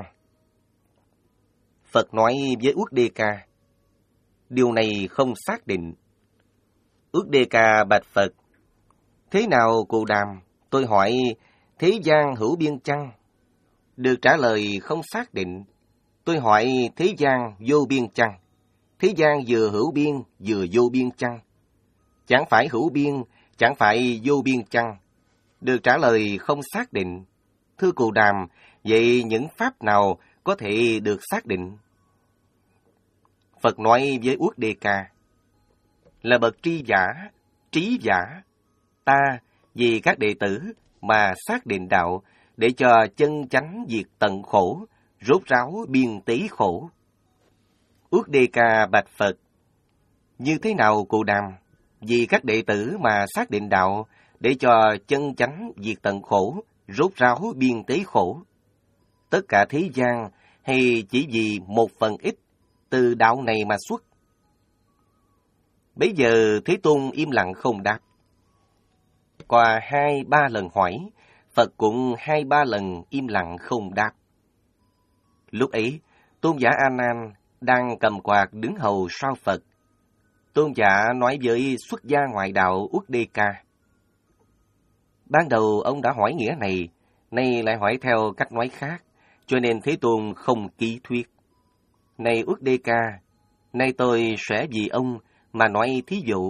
Phật nói với Uddeka, điều này không xác định. Uddeka bạch Phật, thế nào Cù Đàm, tôi hỏi, thế gian hữu biên chăng? Được trả lời không xác định. Tôi hỏi, thế gian vô biên chăng? Thế gian vừa hữu biên, vừa vô biên chăng? Chẳng phải hữu biên, chẳng phải vô biên chăng? Được trả lời không xác định. Thưa Cù Đàm, vậy những pháp nào có thể được xác định? Phật nói với Uddeka, là bậc tri giả, trí giả, ta vì các đệ tử mà xác định đạo để cho chân chánh diệt tận khổ, rốt ráo biên tí khổ. Uddeka bạch Phật, như thế nào Cù Đàm, vì các đệ tử mà xác định đạo để cho chân chánh diệt tận khổ, rốt ráo biên tí khổ? Tất cả thế gian hay chỉ vì một phần ít từ đạo này mà xuất? Bấy giờ Thế Tôn im lặng không đáp. Qua hai ba lần hỏi, Phật cũng hai ba lần im lặng không đáp. Lúc ấy, Tôn giả A Nan đang cầm quạt đứng hầu sau Phật. Tôn giả nói với xuất gia ngoại đạo Uddeka, ban đầu ông đã hỏi nghĩa này, nay lại hỏi theo cách nói khác, cho nên Thế Tôn không ký thuyết. Này Uddeka, nay tôi sẽ vì ông mà nói thí dụ.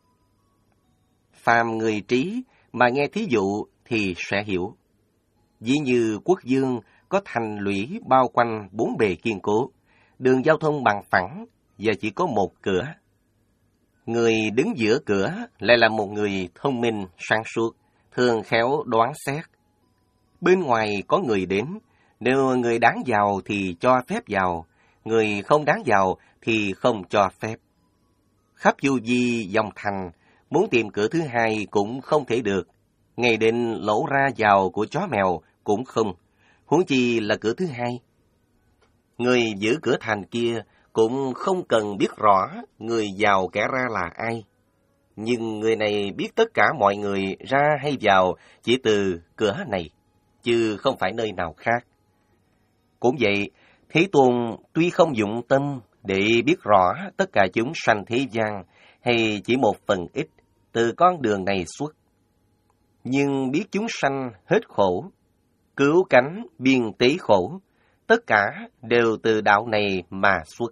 Phàm người trí mà nghe thí dụ thì sẽ hiểu. Ví như quốc dương có thành lũy bao quanh bốn bề kiên cố, đường giao thông bằng phẳng và chỉ có một cửa. Người đứng giữa cửa lại là một người thông minh, sáng suốt, thường khéo đoán xét. Bên ngoài có người đến, nếu người đáng vào thì cho phép vào, người không đáng vào thì không cho phép. Khắp du di dòng thành, muốn tìm cửa thứ hai cũng không thể được. Ngày định lỗ ra vào của chó mèo cũng không, huống chi là cửa thứ hai. Người giữ cửa thành kia cũng không cần biết rõ người vào kẻ ra là ai. Nhưng người này biết tất cả mọi người ra hay vào chỉ từ cửa này, chứ không phải nơi nào khác. Cũng vậy, Thế Tôn tuy không dụng tâm để biết rõ tất cả chúng sanh thế gian hay chỉ một phần ít từ con đường này xuất, nhưng biết chúng sanh hết khổ, cứu cánh biên tí khổ, tất cả đều từ đạo này mà xuất.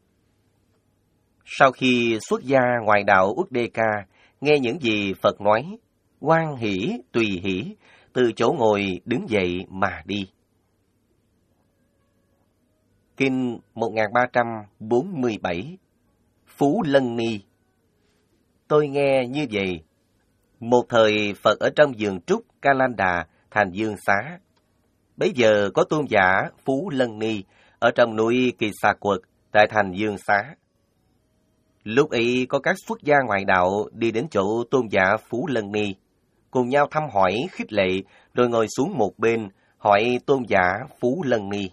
Sau khi xuất gia ngoài đạo Uddeka, nghe những gì Phật nói, hoan hỷ tùy hỷ, từ chỗ ngồi đứng dậy mà đi. Kinh một nghìn ba trăm bốn mươi bảy Phú Lân Ni. Tôi nghe như vậy. Một thời Phật ở trong vườn trúc Kalanda, thành Dương Xá. Bấy giờ có tôn giả Phú Lân Ni ở trong núi Kỳ Xà Quật tại thành Dương Xá. Lúc ấy có các xuất gia ngoại đạo đi đến chỗ tôn giả Phú Lân Ni, cùng nhau thăm hỏi khích lệ, rồi ngồi xuống một bên hỏi tôn giả Phú Lân Ni.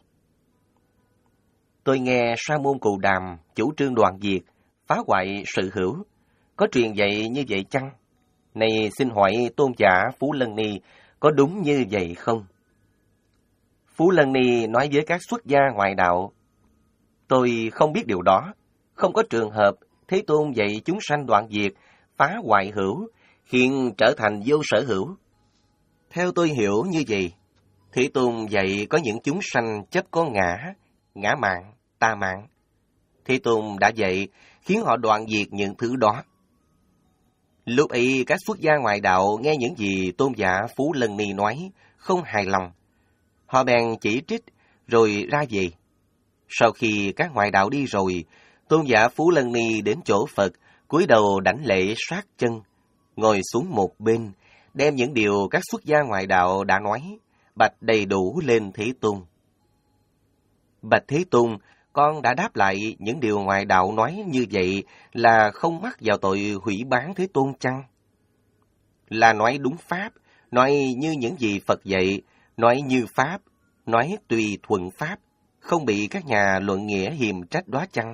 Tôi nghe Sa môn Cù Đàm chủ trương đoạn diệt, phá hoại sự hữu, có truyền dạy như vậy chăng? Này xin hỏi tôn giả Phú Lân Ni có đúng như vậy không? Phú Lân Ni nói với các xuất gia ngoại đạo, tôi không biết điều đó, không có trường hợp Thế Tôn dạy chúng sanh đoạn diệt, phá hoại hữu, khiến trở thành vô sở hữu. Theo tôi hiểu như vậy, Thế Tôn dạy có những chúng sanh chấp có ngã, ngã mạn, tà mạn. Thế Tôn đã dạy khiến họ đoạn diệt những thứ đó. Lúc ấy các xuất gia ngoại đạo nghe những gì tôn giả Phú Lân Ni nói, không hài lòng. Họ bèn chỉ trích, rồi ra về. Sau khi các ngoại đạo đi rồi, tôn giả Phú Lân Ni đến chỗ Phật, cúi đầu đảnh lễ sát chân, ngồi xuống một bên, đem những điều các xuất gia ngoại đạo đã nói, bạch đầy đủ lên Thế Tôn. Bạch Thế Tôn, con đã đáp lại những điều ngoại đạo nói như vậy là không mắc vào tội hủy bán Thế Tôn chăng? Là nói đúng pháp, nói như những gì Phật dạy, nói như Pháp, nói tùy thuận Pháp, không bị các nhà luận nghĩa hiềm trách đó chăng?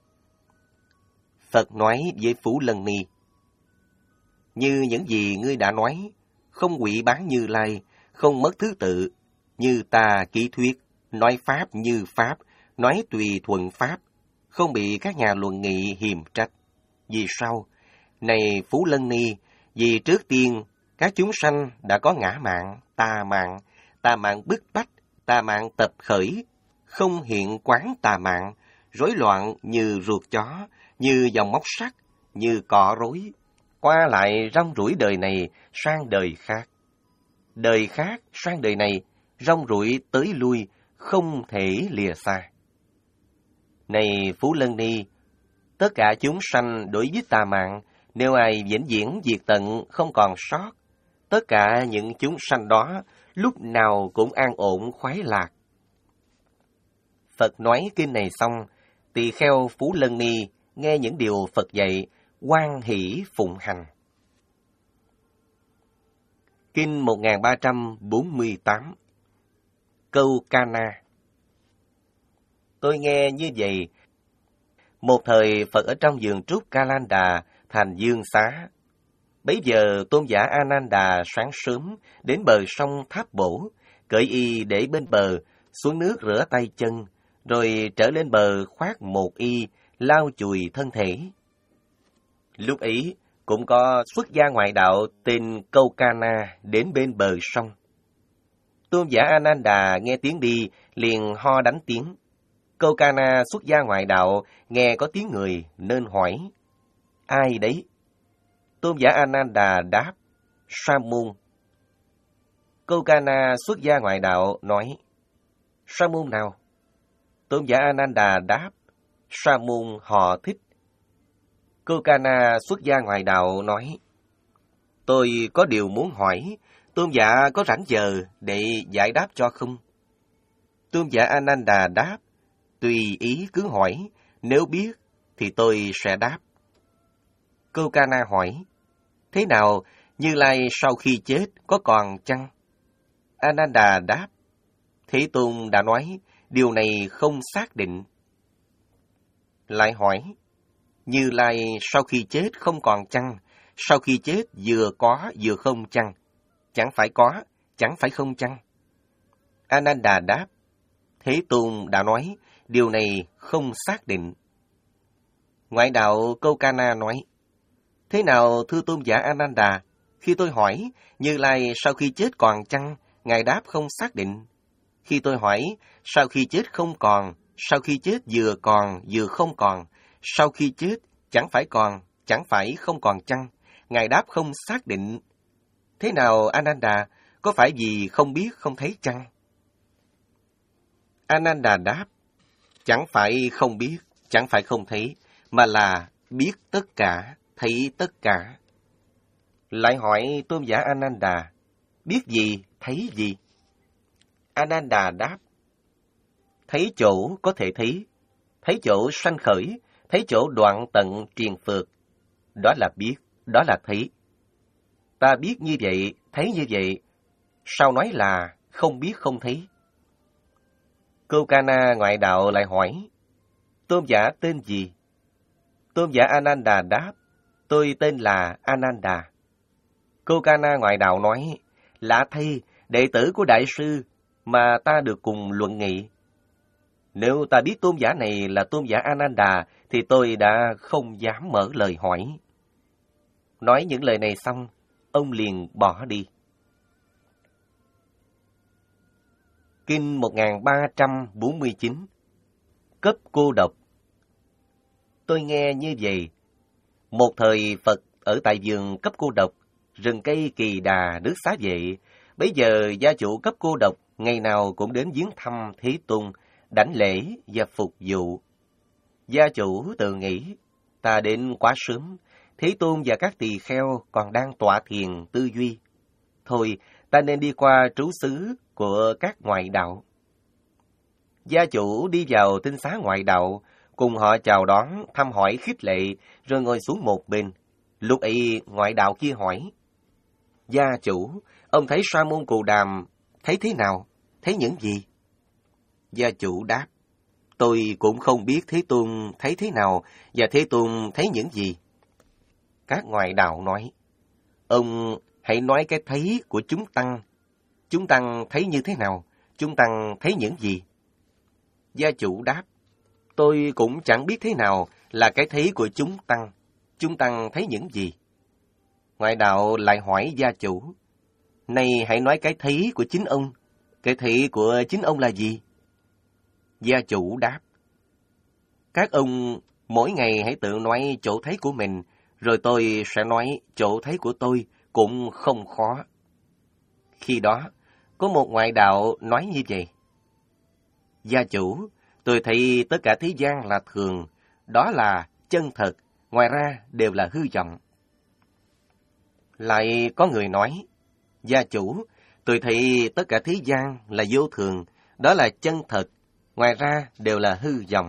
Phật nói với Phú Lân Ni: như những gì ngươi đã nói, không hủy bán Như Lai, không mất thứ tự, như ta ký thuyết, nói Pháp như Pháp, nói tùy thuận Pháp, không bị các nhà luận nghị hiềm trách. Vì sao? Này Phú Lân Ni, vì trước tiên, các chúng sanh đã có ngã mạn, tà mạn, tà mạn bức bách, tà mạn tập khởi, không hiện quán tà mạn, rối loạn như ruột chó, như dòng móc sắt, như cọ rối, qua lại rong ruổi đời này sang đời khác. Đời khác sang đời này, rong ruổi tới lui, không thể lìa xa. Này Phú Lân Ni, tất cả chúng sanh đối với tà mạn, nếu ai vĩnh viễn diệt tận không còn sót, tất cả những chúng sanh đó lúc nào cũng an ổn khoái lạc. Phật nói kinh này xong, tỳ kheo Phú Lân Ni nghe những điều Phật dạy, hoan hỷ phụng hành. Kinh một nghìn ba trăm bốn mươi tám. Câu Cana. Tôi nghe như vậy. Một thời Phật ở trong vườn trúc Ca Lan Đà, thành Dương Xá. Bấy giờ tôn giả A Nan Đà sáng sớm đến bờ sông Tháp Bổ, cởi y để bên bờ, xuống nước rửa tay chân, rồi trở lên bờ khoác một y, lau chùi thân thể. Lúc ấy, cũng có xuất gia ngoại đạo tên Câu Cana đến bên bờ sông. Tôn giả A Nan Đà nghe tiếng đi, liền ho đánh tiếng. Câu Cana xuất gia ngoại đạo nghe có tiếng người nên hỏi: ai đấy? Tôn giả A Nan Đà đáp: Sa môn. Câu Cana xuất gia ngoại đạo nói: Sa môn nào? Tôn giả A Nan Đà đáp: Sa môn họ Thích. Câu Cana xuất gia ngoại đạo nói: tôi có điều muốn hỏi, tôn giả có rảnh giờ để giải đáp cho không? Tôn giả A Nan Đà đáp: tùy ý cứ hỏi, nếu biết thì tôi sẽ đáp. Câu Cana hỏi: thế nào, Như Lai sau khi chết có còn chăng? A Nan Đà đáp: Thế Tôn đã nói, điều này không xác định. Lại hỏi: Như Lai sau khi chết không còn chăng? Sau khi chết vừa có vừa không chăng? Chẳng phải có, chẳng phải không chăng? A Nan Đà đáp: Thế Tôn đã nói, điều này không xác định. Ngoại đạo Câu Cana nói: thế nào thưa tôn giả A Nan Đà, khi tôi hỏi Như Lai sau khi chết còn chăng, ngài đáp không xác định. Khi tôi hỏi sau khi chết không còn, sau khi chết vừa còn vừa không còn, sau khi chết chẳng phải còn, chẳng phải không còn chăng, ngài đáp không xác định. Thế nào A Nan Đà, có phải vì không biết không thấy chăng? A Nan Đà đáp: chẳng phải không biết, chẳng phải không thấy, mà là biết tất cả, thấy tất cả. Lại hỏi tôn giả A Nan Đà: biết gì, thấy gì? A Nan Đà đáp: thấy chỗ có thể thấy, thấy chỗ sanh khởi, thấy chỗ đoạn tận triền phược. Đó là biết, đó là thấy. Ta biết như vậy, thấy như vậy, sao nói là không biết không thấy? Câu Cana ngoại đạo lại hỏi: tôn giả tên gì? Tôn giả A Nan Đà đáp: tôi tên là A Nan Đà. Câu Cana ngoại đạo nói: lạ thay, đệ tử của đại sư mà ta được cùng luận nghị. Nếu ta biết tôn giả này là tôn giả A Nan Đà thì tôi đã không dám mở lời hỏi. Nói những lời này xong, ông liền bỏ đi. Kinh một nghìn ba trăm bốn mươi chín. Cấp cô độc. Tôi nghe như vậy. Một thời Phật ở tại vườn Cấp Cô Độc, rừng cây Kỳ Đà, nước Xá Vệ. Bấy giờ gia chủ Cấp Cô Độc ngày nào cũng đến viếng thăm Thế Tôn, đảnh lễ và phục vụ. Gia chủ tự nghĩ, ta đến quá sớm, Thế Tôn và các tỳ kheo còn đang tọa thiền tư duy. Thôi, ta nên đi qua trú xứ của các ngoại đạo. Gia chủ đi vào tinh xá ngoại đạo, cùng họ chào đón, thăm hỏi khích lệ, rồi ngồi xuống một bên. Lúc ấy ngoại đạo kia hỏi: gia chủ, Ông thấy Sa môn Cù Đàm thấy thế nào? Thấy những gì? Gia chủ đáp, tôi cũng không biết Thế Tôn thấy thế nào và Thế Tôn thấy những gì. Các ngoại đạo nói, ông hãy nói cái thấy của chúng tăng. Chúng tăng thấy như thế nào? Chúng tăng thấy những gì? Gia chủ đáp, tôi cũng chẳng biết thế nào là cái thấy của chúng tăng. Chúng tăng thấy những gì? Ngoại đạo lại hỏi gia chủ, này hãy nói cái thấy của chính ông. Cái thấy của chính ông là gì? Gia chủ đáp, các ông mỗi ngày hãy tự nói chỗ thấy của mình, rồi tôi sẽ nói chỗ thấy của tôi, cũng không khó. Khi đó, có một ngoại đạo nói như vậy. Gia chủ, tôi thấy tất cả thế gian là thường, đó là chân thật, ngoài ra đều là hư vọng. Lại có người nói, gia chủ, tôi thấy tất cả thế gian là vô thường, đó là chân thật, ngoài ra đều là hư vọng.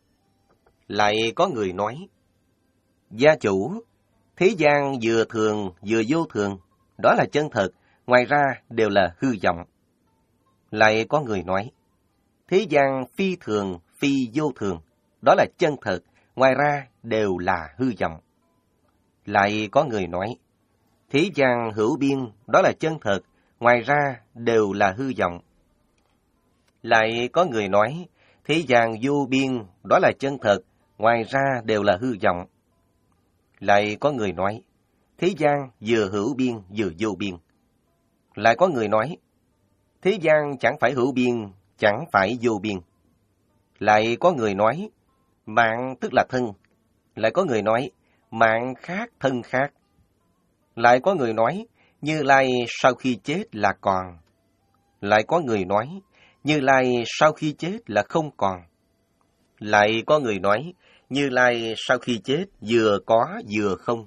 Lại có người nói, gia chủ, thế gian vừa thường vừa vô thường, đó là chân thật, ngoài ra đều là hư vọng. Lại có người nói, thế gian phi thường phi vô thường, đó là chân thật, ngoài ra đều là hư vọng. Lại có người nói, thế gian hữu biên, đó là chân thật, ngoài ra đều là hư vọng. Lại có người nói, thế gian vô biên, đó là chân thật, ngoài ra đều là hư vọng. Lại có người nói, thế gian vừa hữu biên vừa vô biên. Lại có người nói, thế gian chẳng phải hữu biên, chẳng phải vô biên. Lại có người nói, mạng tức là thân. Lại có người nói, mạng khác thân khác. Lại có người nói, Như Lai sau khi chết là còn. Lại có người nói, Như Lai sau khi chết là không còn. Lại có người nói, Như Lai sau khi chết vừa có vừa không.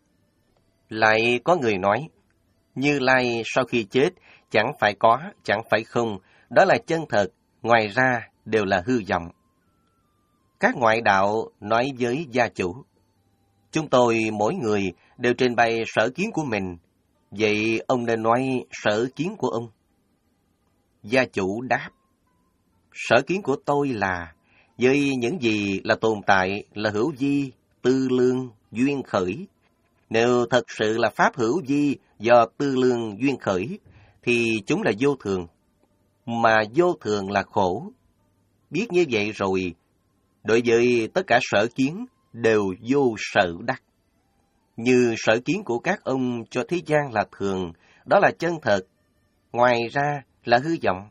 Lại có người nói, Như Lai sau khi chết chẳng phải có, chẳng phải không, đó là chân thật, ngoài ra đều là hư vọng. Các ngoại đạo nói với gia chủ, chúng tôi mỗi người đều trình bày sở kiến của mình, vậy ông nên nói sở kiến của ông. Gia chủ đáp, sở kiến của tôi là, với những gì là tồn tại là hữu vi, tư lương, duyên khởi. Nếu thật sự là pháp hữu vi do tư lương duyên khởi, thì chúng là vô thường, mà vô thường là khổ. Biết như vậy rồi, đối với tất cả sở kiến đều vô sở đắc. Như sở kiến của các ông cho thế gian là thường, đó là chân thật, ngoài ra là hư vọng.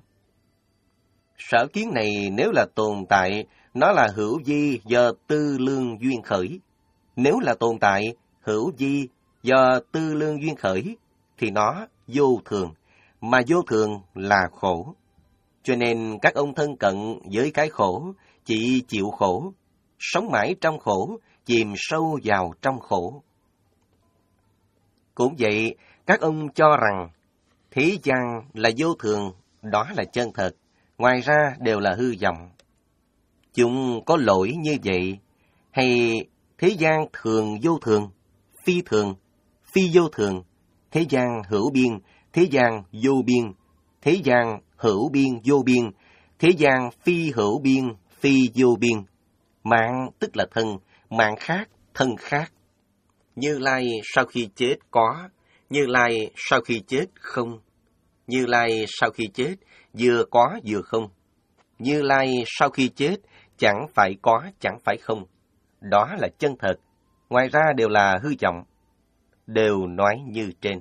Sở kiến này nếu là tồn tại, nó là hữu vi do tư lương duyên khởi. Nếu là tồn tại, hữu vi do tư lương duyên khởi, thì nó vô thường, mà vô thường là khổ. Cho nên các ông thân cận với cái khổ, chỉ chịu khổ, sống mãi trong khổ, chìm sâu vào trong khổ. Cũng vậy, các ông cho rằng thế gian là vô thường, đó là chân thật, ngoài ra đều là hư vọng. Chúng có lỗi như vậy, hay thế gian thường vô thường, phi thường, phi vô thường, thế gian hữu biên, thế gian vô biên, thế gian hữu biên vô biên, thế gian phi hữu biên, phi vô biên. Mạng tức là thân, mạng khác, thân khác. Như Lai sau khi chết có, Như Lai sau khi chết không. Như Lai sau khi chết vừa có vừa không. Như Lai sau khi chết chẳng phải có, chẳng phải không. Đó là chân thật, ngoài ra đều là hư vọng. Đều nói như trên.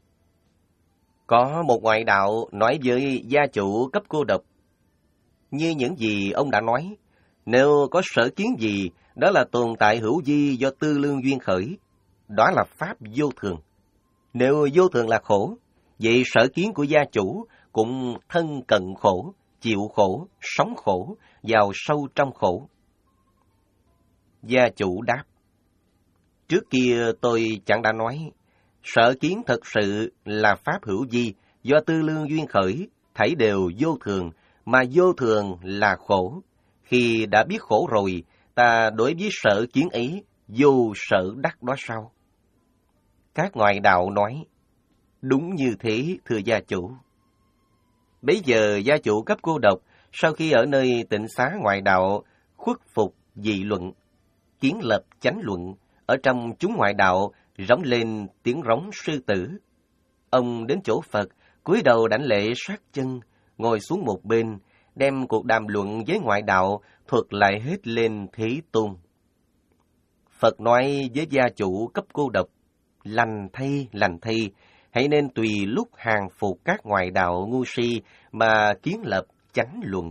Có một ngoại đạo nói với gia chủ cấp cô độc, như những gì ông đã nói, nếu có sở kiến gì, đó là tồn tại hữu vi do tư lương duyên khởi, đó là pháp vô thường. Nếu vô thường là khổ, vậy sở kiến của gia chủ cũng thân cận khổ, chịu khổ, sống khổ, vào sâu trong khổ. Gia chủ đáp, trước kia tôi chẳng đã nói, sở kiến thật sự là pháp hữu vi, do tư lương duyên khởi, thảy đều vô thường, mà vô thường là khổ. Khi đã biết khổ rồi, ta đối với sở kiến ấy, vô sở đắc đó sao? Các ngoại đạo nói, Đúng như thế, thưa gia chủ. Bấy giờ gia chủ cấp cô độc, sau khi ở nơi tịnh xá ngoại đạo, khuất phục dị luận, kiến lập chánh luận, ở trong chúng ngoại đạo rống lên tiếng rống sư tử. Ông đến chỗ Phật, cúi đầu đảnh lễ sát chân, ngồi xuống một bên, đem cuộc đàm luận với ngoại đạo thuật lại hết lên Thế Tôn. Phật nói với gia chủ cấp cô độc, lành thay, lành thay, hãy nên tùy lúc hàng phục các ngoại đạo ngu si mà kiến lập chánh luận.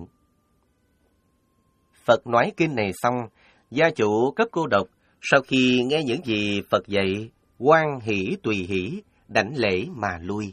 Phật nói kinh này xong, gia chủ cấp cô độc, sau khi nghe những gì Phật dạy, hoan hỷ tùy hỷ, đảnh lễ mà lui.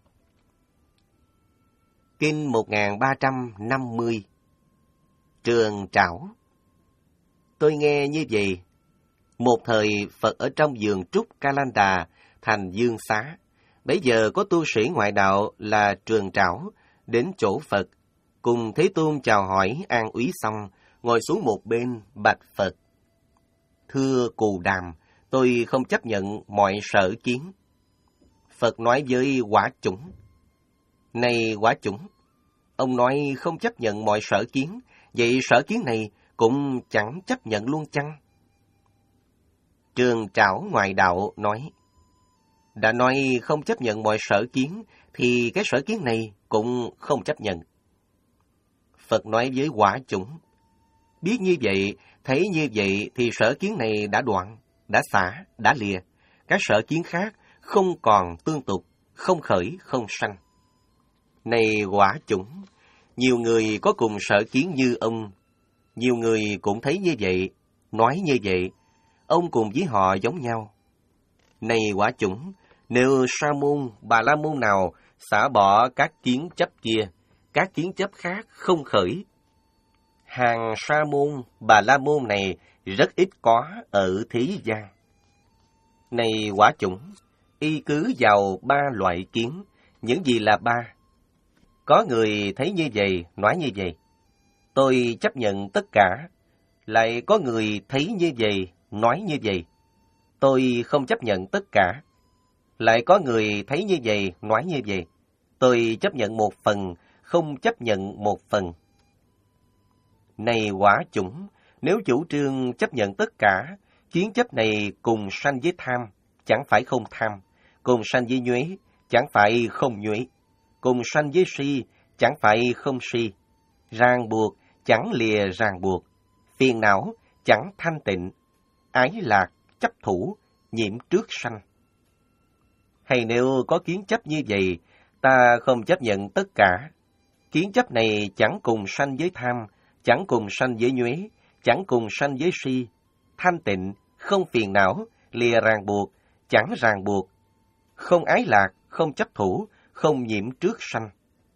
Kinh một nghìn ba trăm năm mươi. Trường Trảo. Tôi nghe như vậy. Một thời Phật ở trong vườn trúc Kalanda, thành Dương Xá. Bấy giờ có tu sĩ ngoại đạo là Trường Trảo đến chỗ Phật, cùng Thế Tôn chào hỏi an úy xong, ngồi xuống một bên bạch Phật. Thưa Cù Đàm, tôi không chấp nhận mọi sở kiến. Phật nói với Quả Chủng, này Quả Chủng, ông nói không chấp nhận mọi sở kiến, vậy sở kiến này cũng chẳng chấp nhận luôn chăng? Trường Trảo ngoại đạo nói, đã nói không chấp nhận mọi sở kiến, thì cái sở kiến này cũng không chấp nhận. Phật nói với Quả Chủng, biết như vậy, thấy như vậy thì sở kiến này đã đoạn, đã xả, đã lìa. Các sở kiến khác không còn tương tục, không khởi, không sanh. Này Quả Chủng, nhiều người có cùng sở kiến như ông, nhiều người cũng thấy như vậy, nói như vậy, ông cùng với họ giống nhau. Này Quả Chủng, nếu Sa môn, Bà La môn nào xả bỏ các kiến chấp kia, các kiến chấp khác không khởi. Hàng Sa môn, Bà La môn này rất ít có ở thế gian. Này Quả Chủng, y cứ vào ba loại kiến, những gì là ba? Có người thấy như vậy, nói như vậy, tôi chấp nhận tất cả. Lại có người thấy như vậy, nói như vậy, tôi không chấp nhận tất cả. Lại có người thấy như vậy, nói như vậy, tôi chấp nhận một phần, không chấp nhận một phần. Này Quả Chủng, nếu chủ trương chấp nhận tất cả, kiến chấp này cùng sanh với tham, chẳng phải không tham, cùng sanh với nhuế, chẳng phải không nhuế, cùng sanh với si, chẳng phải không si, ràng buộc, chẳng lìa ràng buộc, phiền não, chẳng thanh tịnh, ái lạc, chấp thủ, nhiễm trước sanh. Hay nếu có kiến chấp như vậy, ta không chấp nhận tất cả. Kiến chấp này chẳng cùng sanh với tham, chẳng cùng sanh với nhuế, chẳng cùng sanh với si, thanh tịnh, không phiền não, lìa ràng buộc, chẳng ràng buộc, không ái lạc, không chấp thủ, không nhiễm trước sanh.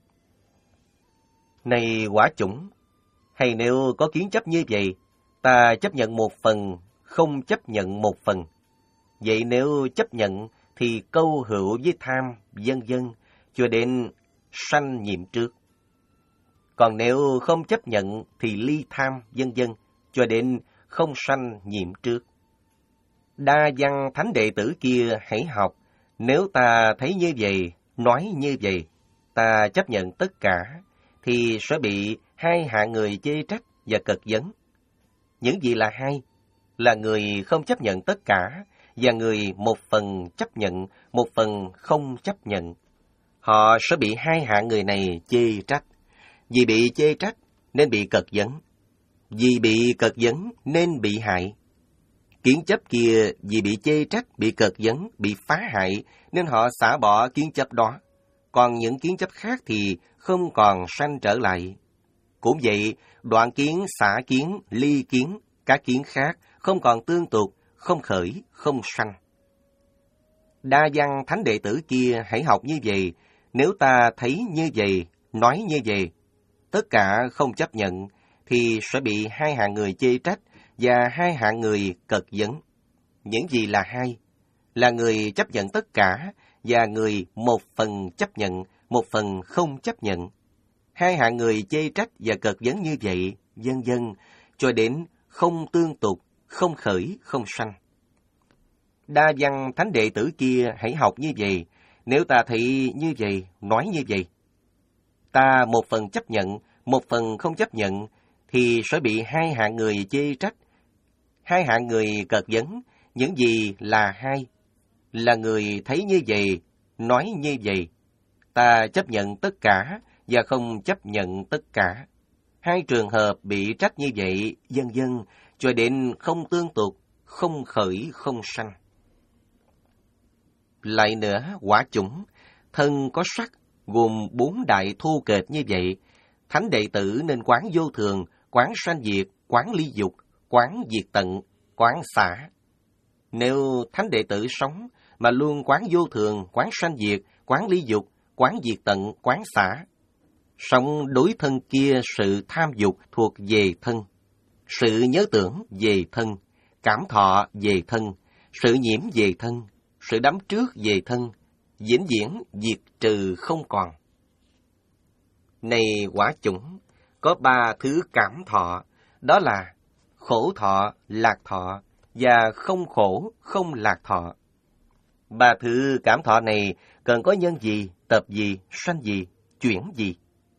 Này Quả Chủng, hay nếu có kiến chấp như vậy, ta chấp nhận một phần, không chấp nhận một phần. Vậy nếu chấp nhận thì câu hữu với tham, vân vân, cho đến sanh nhiễm trước. Còn nếu không chấp nhận thì ly tham, vân vân, cho đến không sanh nhiễm trước. Đa văn thánh đệ tử kia hãy học, nếu ta thấy như vậy, nói như vậy, ta chấp nhận tất cả, thì sẽ bị hai hạng người chê trách và cật vấn. Những gì là hai? Là người không chấp nhận tất cả, và người một phần chấp nhận, một phần không chấp nhận. Họ sẽ bị hai hạng người này chê trách. Vì bị chê trách nên bị cật vấn, vì bị cật vấn nên bị hại. Kiến chấp kia vì bị chê trách, bị cật vấn, bị phá hại, nên họ xả bỏ kiến chấp đó. Còn những kiến chấp khác thì không còn sanh trở lại. Cũng vậy, đoạn kiến, xả kiến, ly kiến, các kiến khác không còn tương tục, không khởi, không sanh. Đa văn thánh đệ tử kia hãy học như vậy, nếu ta thấy như vậy, nói như vậy, tất cả không chấp nhận, thì sẽ bị hai hạng người chê trách và hai hạng người cật vấn. Những gì là hai? Là người chấp nhận tất cả và người một phần chấp nhận, một phần không chấp nhận. Hai hạng người chê trách và cật vấn như vậy, vân vân, cho đến không tương tục, không khởi, không sanh. Đa văn thánh đệ tử kia hãy học như vậy, Nếu ta thấy như vậy, nói như vậy, ta một phần chấp nhận, một phần không chấp nhận, thì sẽ bị hai hạng người chê trách. Hai hạng người cợt vấn, những gì là hai? Là người thấy như vậy, nói như vậy. Ta chấp nhận tất cả và không chấp nhận tất cả. Hai trường hợp bị trách như vậy, vân vân, cho đến không tương tục, không khởi, không sanh. Lại nữa, quả chủng, thân có sắc, gồm bốn đại thu kệch như vậy. Thánh đệ tử nên quán vô thường, quán sanh diệt, quán ly dục, quán diệt tận, quán xả. Nếu thánh đệ tử sống mà luôn quán vô thường, quán sanh diệt, quán ly dục, quán diệt tận, quán xả, sống đối thân kia sự tham dục thuộc về thân, sự nhớ tưởng về thân, cảm thọ về thân, sự nhiễm về thân, sự đắm trước về thân, vĩnh viễn diệt trừ không còn. Này quả chủng, có ba thứ cảm thọ, đó là khổ thọ, lạc thọ và không khổ, không lạc thọ. Ba thứ cảm thọ này cần có nhân gì, tập gì, sanh gì, chuyển gì.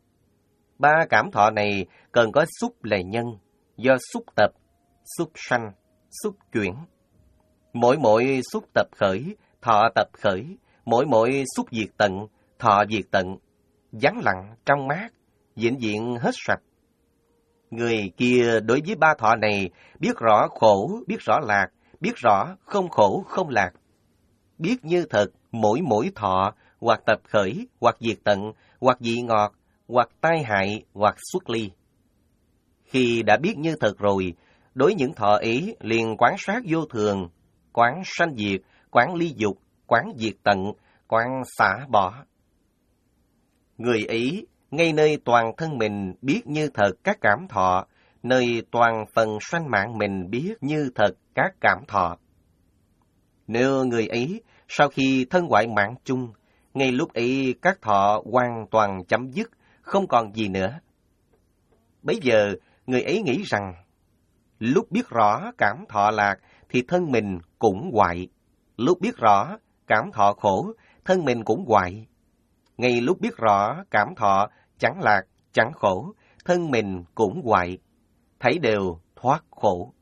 Ba cảm thọ này cần có xúc là nhân, do xúc tập, xúc sanh, xúc chuyển. Mỗi mỗi xúc tập khởi, thọ tập khởi, mỗi mỗi xúc diệt tận, thọ diệt tận, vắng lặng, trong mát, vĩnh viễn hết sạch. Người kia đối với ba thọ này biết rõ khổ, biết rõ lạc, biết rõ không khổ, không lạc. Biết như thật mỗi mỗi thọ, hoặc tập khởi, hoặc diệt tận, hoặc vị ngọt, hoặc tai hại, hoặc xuất ly. Khi đã biết như thật rồi, đối những thọ ấy liền quán sát vô thường, quán sanh diệt, quán ly dục, quán diệt tận, quán xả bỏ. Người ấy, ngay nơi toàn thân mình biết như thật các cảm thọ, nơi toàn phần sanh mạng mình biết như thật các cảm thọ. Nếu người ấy, sau khi thân hoại mạng chung, ngay lúc ấy các thọ hoàn toàn chấm dứt, không còn gì nữa. Bấy giờ, người ấy nghĩ rằng, lúc biết rõ cảm thọ lạc thì thân mình cũng hoại. Lúc biết rõ cảm thọ khổ, thân mình cũng hoại. Ngay lúc biết rõ cảm thọ chẳng lạc, chẳng khổ, thân mình cũng hoại. Thấy đều thoát khổ.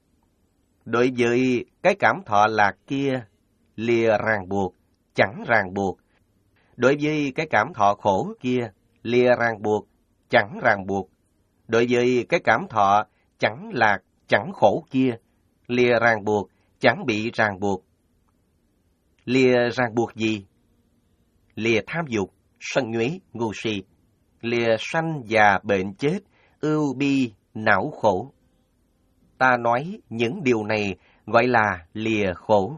Đối với cái cảm thọ lạc kia, lìa ràng buộc, chẳng ràng buộc. Đối với cái cảm thọ khổ kia, lìa ràng buộc, chẳng ràng buộc. Đối với cái cảm thọ chẳng lạc, chẳng khổ kia, lìa ràng buộc, chẳng bị ràng buộc. Lìa ràng buộc gì? Lìa tham dục, sân nhuế, ngu si. Lìa sanh già bệnh chết, ưu bi, não khổ. Ta nói những điều này gọi là lìa khổ.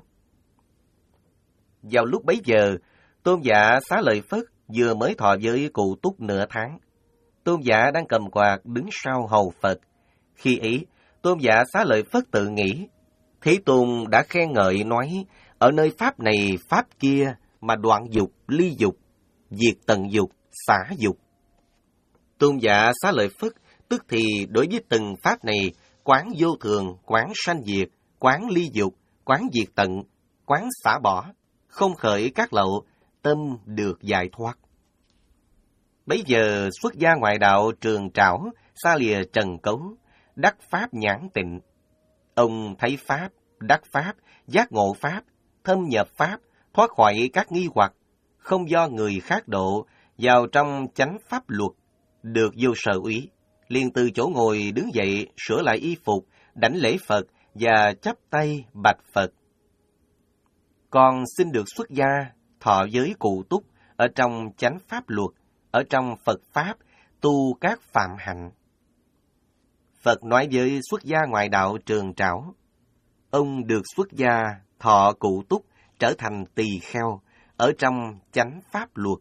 Vào lúc bấy giờ, Tôn giả Xá Lợi Phất vừa mới thọ giới Cụ Túc nửa tháng. Tôn giả đang cầm quạt đứng sau hầu Phật. Khi ấy, Tôn giả Xá Lợi Phất tự nghĩ, Thế Tôn đã khen ngợi nói, ở nơi pháp này, pháp kia mà đoạn dục, ly dục, diệt tận dục, xả dục. Tôn giả Xá Lợi Phất tức thì đối với từng pháp này, quán vô thường, quán sanh diệt, quán ly dục, quán diệt tận, quán xả bỏ, không khởi các lậu, tâm được giải thoát. Bấy giờ xuất gia ngoại đạo Trường Trảo, xa lìa trần cấu, đắc pháp nhãn tịnh. Ông thấy pháp, đắc pháp, giác ngộ pháp, thâm nhập pháp, thoát khỏi các nghi hoặc, không do người khác độ, vào trong chánh pháp luật, được vô sở úy, liền từ chỗ ngồi đứng dậy, sửa lại y phục, đảnh lễ Phật và chắp tay bạch Phật. Con xin được xuất gia, thọ giới Cụ Túc, ở trong chánh pháp luật, ở trong Phật Pháp, tu các phạm hạnh. Phật nói với xuất gia ngoại đạo Trường Trảo, ông được xuất gia, thọ Cụ Túc, trở thành tỳ kheo, ở trong chánh pháp luật.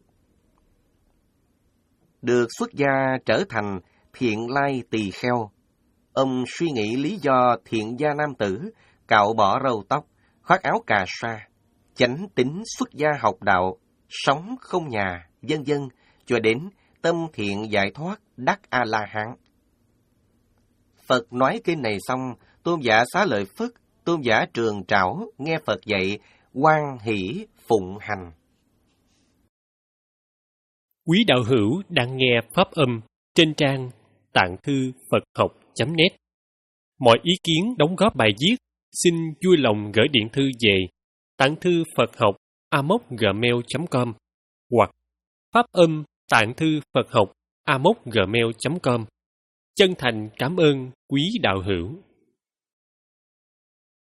Được xuất gia trở thành thiện lai tỳ kheo, ông suy nghĩ lý do thiện gia nam tử, cạo bỏ râu tóc, khoác áo cà sa, chánh tín xuất gia học đạo, sống không nhà, vân vân, cho đến tâm thiện giải thoát đắc A-la-hán. Phật nói kinh này xong, Tôn giả Xá Lợi Phất, Tôn giả Trường Trảo nghe Phật dạy, hoan hỷ phụng hành. Quý đạo hữu đang nghe pháp âm trên trang tạng thư Phật học chấm net. Mọi ý kiến đóng góp bài viết xin vui lòng gửi điện thư về tạng thư Phật học a mốc gmail chấm com hoặc pháp âm tạng thư Phật học a mốc gmail chấm com. Chân thành cảm ơn quý đạo hữu.